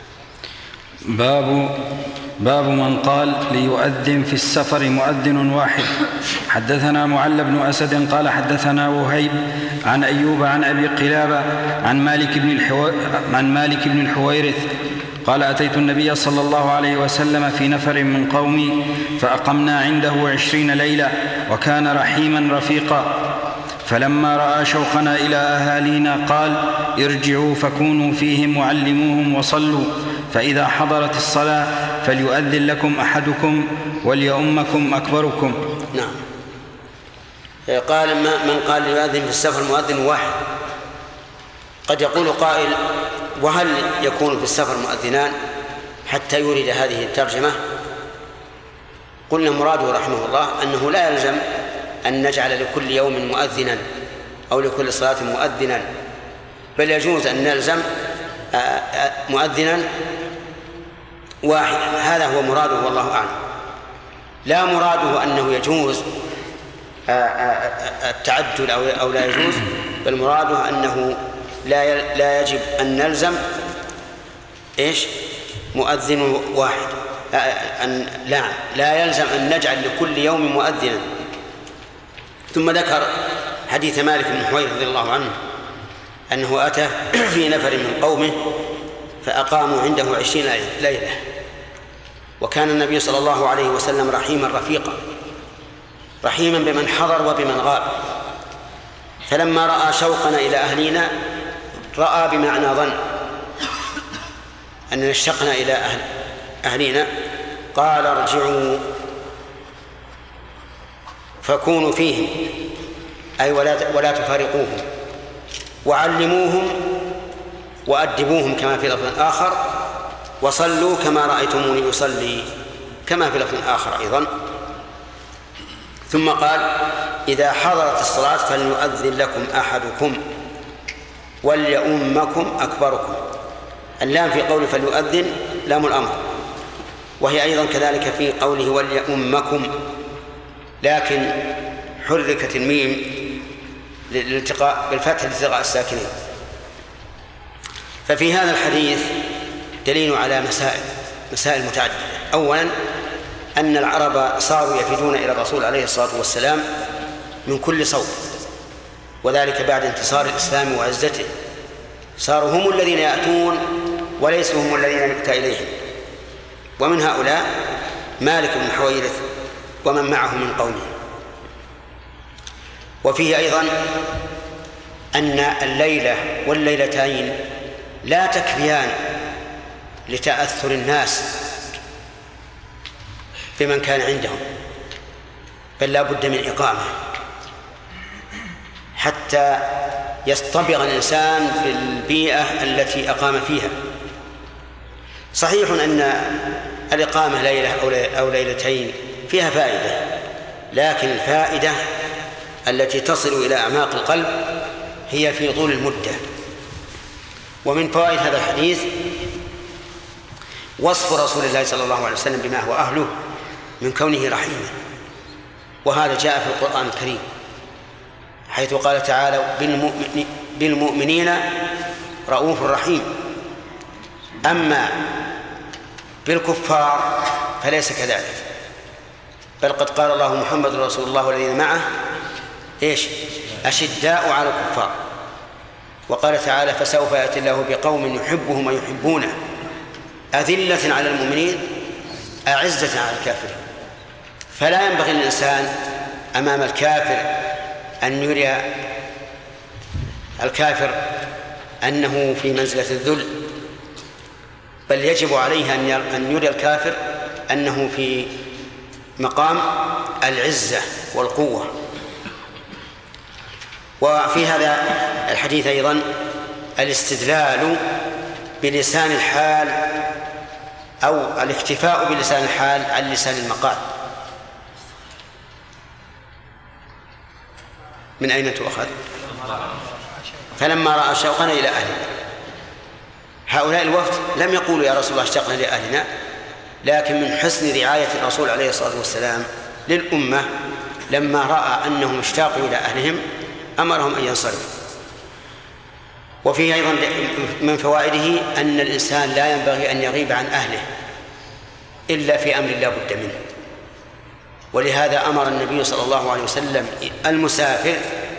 باب من قال ليؤذن في السفر مؤذن واحد. حدثنا معل بن أسد قال حدثنا وهيب عن أيوب عن أبي قلابة عن مالك بن الحويرث قال أتيت النبي صلى الله عليه وسلم في نفر من قومي فأقمنا عنده 20 ليلة وكان رحيما رفيقا، فلما رأى شوقنا إلى أهالينا قال ارجعوا فكونوا فيهم وعلموهم وصلوا، فإذا حضرت الصلاة فليؤذن لكم أحدكم وليؤمكم أكبركم. نعم. قال من قال ليؤذن في السفر مؤذن واحد. قد يقول قائل وهل يكون في السفر مؤذنان حتى يورد هذه الترجمة؟ قلنا مراده رحمه الله أنه لا يلزم أن نجعل لكل يوم مؤذنا أو لكل صلاة مؤذنا، بل يجوز أن نلزم مؤذنا واحدا، هذا هو مراده والله أعلم. لا مراده أنه يجوز التعدد أو لا يجوز، بل مراده أنه لا يجب أن نلزم مؤذن واحد، لا يلزم أن نجعل لكل يوم مؤذنا. ثم ذكر حديث مالك بن حويرث رضي الله عنه أنه أتى في نفر من قومه فأقاموا عنده 20 ليلة، وكان النبي صلى الله عليه وسلم رحيما رفيقا، رحيما بمن حضر وبمن غاب، فلما رأى شوقنا إلى أهلنا رأى بمعنى ظن أننا اشتقنا إلى أهلنا، قال ارجعوا فكونوا فيهم أي ولا تفارقوهم، وعلموهم وأدبوهم كما في لفظ آخر، وصلوا كما رأيتموني أصلي كما في لفظ آخر أيضا. ثم قال إذا حضرت الصلاة فليؤذن لكم أحدكم وليؤمكم أكبركم. اللام في قوله فليؤذن لام الأمر، وهي أيضا كذلك في قوله وليؤمكم، لكن حركت الميم للالتقاء بالفتح لالتقاء الساكنين. ففي هذا الحديث دليل على مسائل متعددة. أولا أن العرب صاروا يفدون إلى الرسول عليه الصلاة والسلام من كل صوب، وذلك بعد انتصار الإسلام وعزته، صاروا هم الذين يأتون وليسوا هم الذين يؤتى إليهم. ومن هؤلاء مالك بن حويرث ومن معه من قومه. وفيه أيضا أن الليلة والليلتين لا تكفيان لتأثر الناس بمن كان عندهم، بل لا بد من إقامة حتى يصطبغ الإنسان بالبيئة التي أقام فيها. صحيح أن الإقامة ليلة أو ليلتين فيها فائدة، لكن الفائدة التي تصل إلى أعماق القلب هي في طول المدة. ومن فوائد هذا الحديث وصف رسول الله صلى الله عليه وسلم بما هو أهله من كونه رحيما، وهذا جاء في القرآن الكريم حيث قال تعالى بالمؤمنين رؤوف رحيم. أما بالكفار فليس كذلك، بل قد قال الله محمد رسول الله والذين معه أشداء على الكفار. وقال تعالى فسوف يأتي الله بقوم يحبهم ويحبونه أذلة على المؤمنين أعزة على الكافرين. فلا ينبغي للإنسان أمام الكافر أن يري الكافر أنه في منزلة الذل، بل يجب عليه أن يري الكافر أنه في مقام العزة والقوة. وفي هذا الحديث أيضا الاستدلال بلسان الحال أو الاكتفاء بلسان الحال عن لسان المقال. من أين تؤخذ؟ فلما رأى شوقنا إلى أهلنا. هؤلاء الوفد لم يقولوا يا رسول الله اشتقنا لأهلنا، لكن من حسن رعاية الرسول عليه الصلاة والسلام للأمة لما رأى أنهم اشتاقوا إلى أهلهم أمرهم أن ينصرفوا. وفيه أيضا من فوائده أن الإنسان لا ينبغي أن يغيب عن أهله إلا في أمر لا بد منه. ولهذا أمر النبي صلى الله عليه وسلم المسافر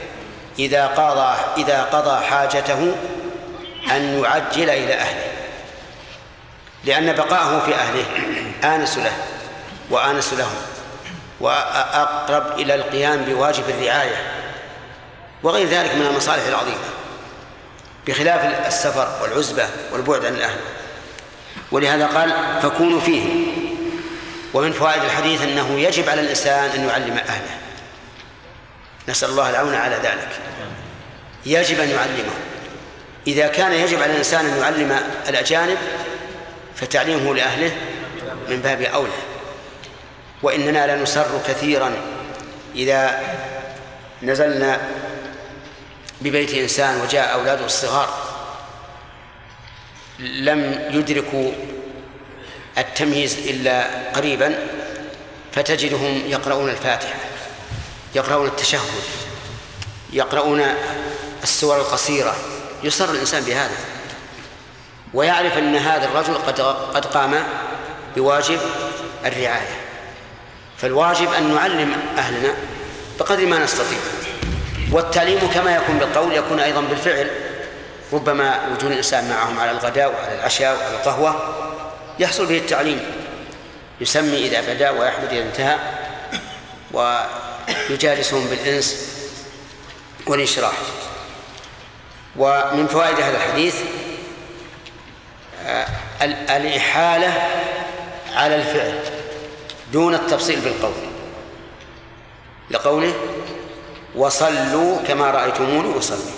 إذا قضى حاجته أن يعجل إلى أهله، لأن بقاءه في أهله آنس له وآنس لهم وأقرب إلى القيام بواجب الرعاية وغير ذلك من المصالح العظيمة، بخلاف السفر والعزبة والبعد عن الأهل. ولهذا قال فكونوا فيه. ومن فوائد الحديث أنه يجب على الإنسان أن يعلم أهله، نسأل الله العون على ذلك. يجب أن يعلمه. إذا كان يجب على الإنسان أن يعلم الأجانب فتعليمه لأهله من باب أولى. وإننا لنسر كثيرا إذا نزلنا ببيت إنسان وجاء أولاده الصغار لم يدركوا التمييز إلا قريبا، فتجدهم يقرؤون الفاتحة، يقرؤون التشهد، يقرؤون السور القصيرة. يسر الإنسان بهذا ويعرف أن هذا الرجل قد قام بواجب الرعاية. فالواجب أن نعلم أهلنا بقدر ما نستطيع. والتعليم كما يكون بالقول يكون أيضا بالفعل. ربما وجود الإنسان معهم على الغداء وعلى العشاء وعلى القهوة يحصل به التعليم، يسمي إذا بدأ ويحمد إذا انتهى، ويجالسهم بالإنس والإشراح. ومن فوائد هذا الحديث الإحالة على الفعل دون التفصيل بالقول، لقوله وصلوا كما رأيتموني أصلي.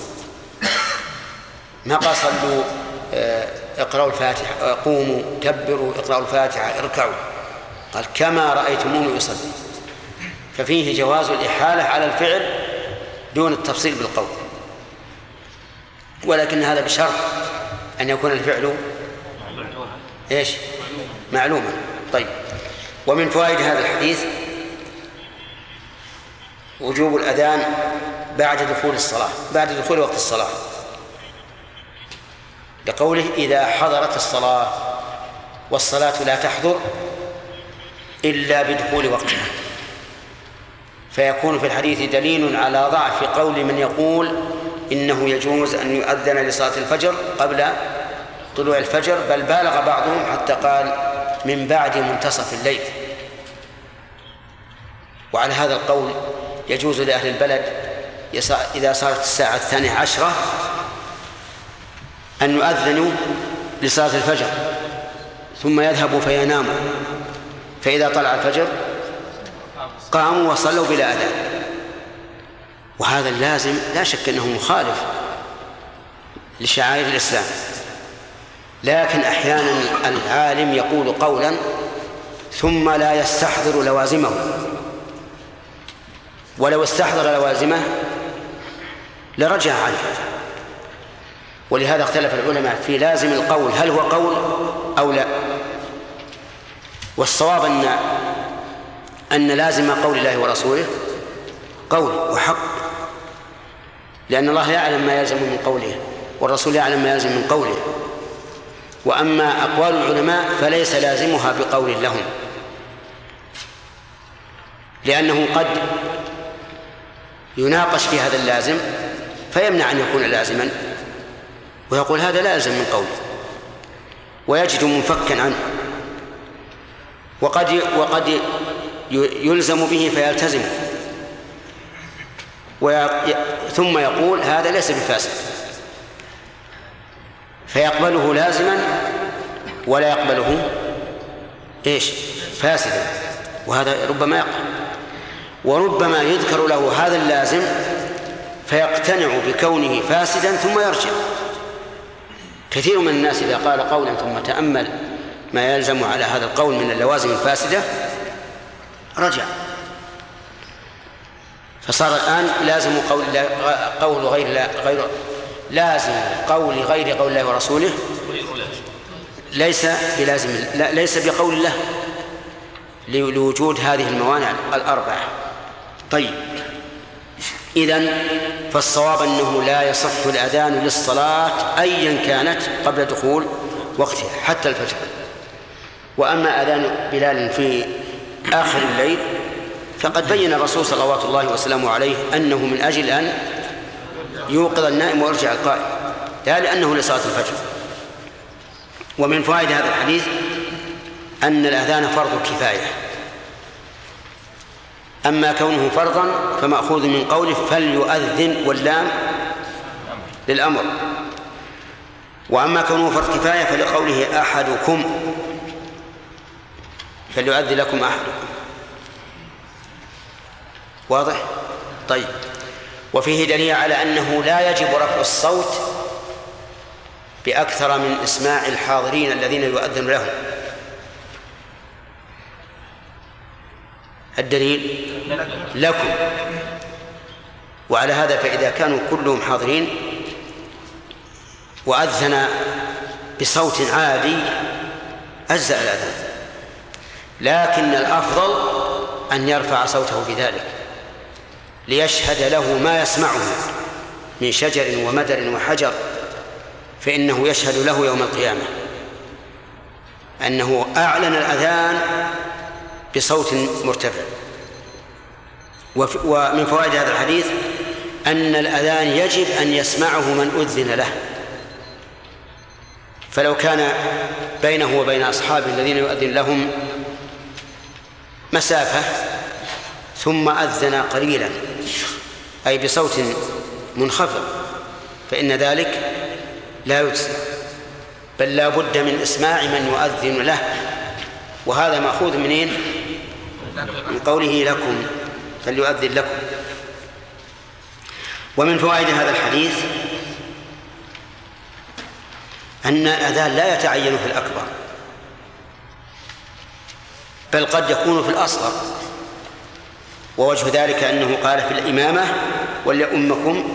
ما قال صلوا اقرأوا الفاتحة، قوموا كبروا اقرأوا الفاتحة اركعوا، قال كما رأيتموني أصلي. ففيه جواز الإحالة على الفعل دون التفصيل بالقول، ولكن هذا بشرط أن يكون الفعل معلوما. طيب. ومن فوائد هذا الحديث وجوب الأذان بعد دخول الصلاة، بعد دخول وقت الصلاة، لقوله إذا حضرت الصلاة، والصلاة لا تحضر إلا بدخول وقتها. فيكون في الحديث دليل على ضعف قول من يقول إنه يجوز أن يؤذن لصلاة الفجر قبل طلوع الفجر، بل بالغ بعضهم حتى قال من بعد منتصف الليل. وعلى هذا القول يجوز لأهل البلد إذا صارت الساعة 12 أن يؤذنوا لصلاة الفجر ثم يذهبوا فيناموا، فإذا طلع الفجر قاموا وصلوا بلا أذان. وهذا اللازم لا شك أنه مخالف لشعائر الإسلام، لكن أحيانا العالم يقول قولا ثم لا يستحضر لوازمه، ولو استحضر لوازمه لرجع عنه. ولهذا اختلف العلماء في لازم القول هل هو قول أو لا. والصواب أن لازم قول الله ورسوله قول وحق، لأن الله يعلم ما يلزم من قوله والرسول يعلم ما يلزم من قوله. وأما أقوال العلماء فليس لازمها بقول لهم، لأنه قد يناقش في هذا اللازم فيمنع أن يكون لازما، ويقول هذا لا يلزم من قوله، ويجد منفكا عنه، وقد يلزم به فيلتزمه، ثم يقول هذا ليس بفاسد، فيقبله لازما ولا يقبله فاسدا. وهذا ربما يقع، وربما يذكر له هذا اللازم فيقتنع بكونه فاسدا ثم يرجع. كثير من الناس إذا قال قولا ثم تأمل ما يلزم على هذا القول من اللوازم الفاسدة رجع، فصار الآن لازم قول غير لازم قول غير قول الله ورسوله ليس بلازم، ليس بقول الله، لوجود هذه الموانع الأربعة. طيب، إذن فالصواب أنه لا يصح الأذان للصلاة أيا كانت قبل دخول وقتها حتى الفجر. وأما أذان بلال في آخر الليل فقد بين الرسول صلوات الله وسلامه عليه أنه من أجل أن يوقظ النائم ويرجع القائم، لا لأنه لصلاة الفجر. ومن فوائد هذا الحديث أن الأذان فرض كفاية، أما كونه فرضا فمأخوذ من قوله فليؤذن واللام للأمر، وأما كونه فرض كفاية فلقوله أحدكم فليؤذن لكم أحدكم. واضح؟ طيب. وفيه دليل على أنه لا يجب رفع الصوت بأكثر من إسماع الحاضرين الذين يؤذن لهم. الدليل لكم. وعلى هذا فإذا كانوا كلهم حاضرين وأذن بصوت عادي أجزأ الأذان، لكن الأفضل أن يرفع صوته بذلك ليشهد له ما يسمعه من شجر ومدر وحجر، فإنه يشهد له يوم القيامة أنه أعلن الأذان بصوت مرتفع. ومن فوائد هذا الحديث أن الأذان يجب أن يسمعه من أذن له، فلو كان بينه وبين أصحابه الذين يؤذن لهم مسافة ثم أذن قليلا أي بصوت منخفض فإن ذلك لا يجزي، بل لا بد من إسماع من يؤذن له، وهذا مأخوذ منين؟ من قوله لكم فليؤذن لكم. ومن فوائد هذا الحديث أن الأذان لا يتعين في الأكبر، بل قد يكون في الأصغر، ووجه ذلك أنه قال في الإمامة وليؤمكم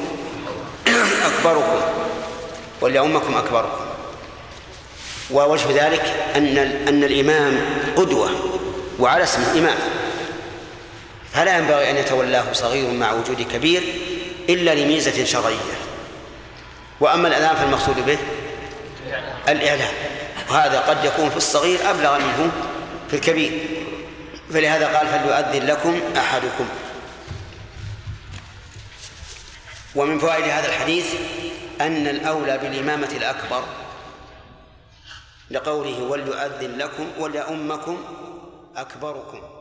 أكبركم، ووجه ذلك أن الإمام قدوة وعلى اسم الإمام، فلا ينبغي أن يتولاه صغير مع وجود كبير إلا لميزة شرعية. وأما الأذان فالمقصود به الإعلام، وهذا قد يكون في الصغير أبلغ منه في الكبير، فلهذا قال فليؤذن لكم أحدكم. ومن فوائد هذا الحديث أن الأولى بالإمامة الأكبر، لقوله وليؤذن لكم وليؤمكم أكبركم،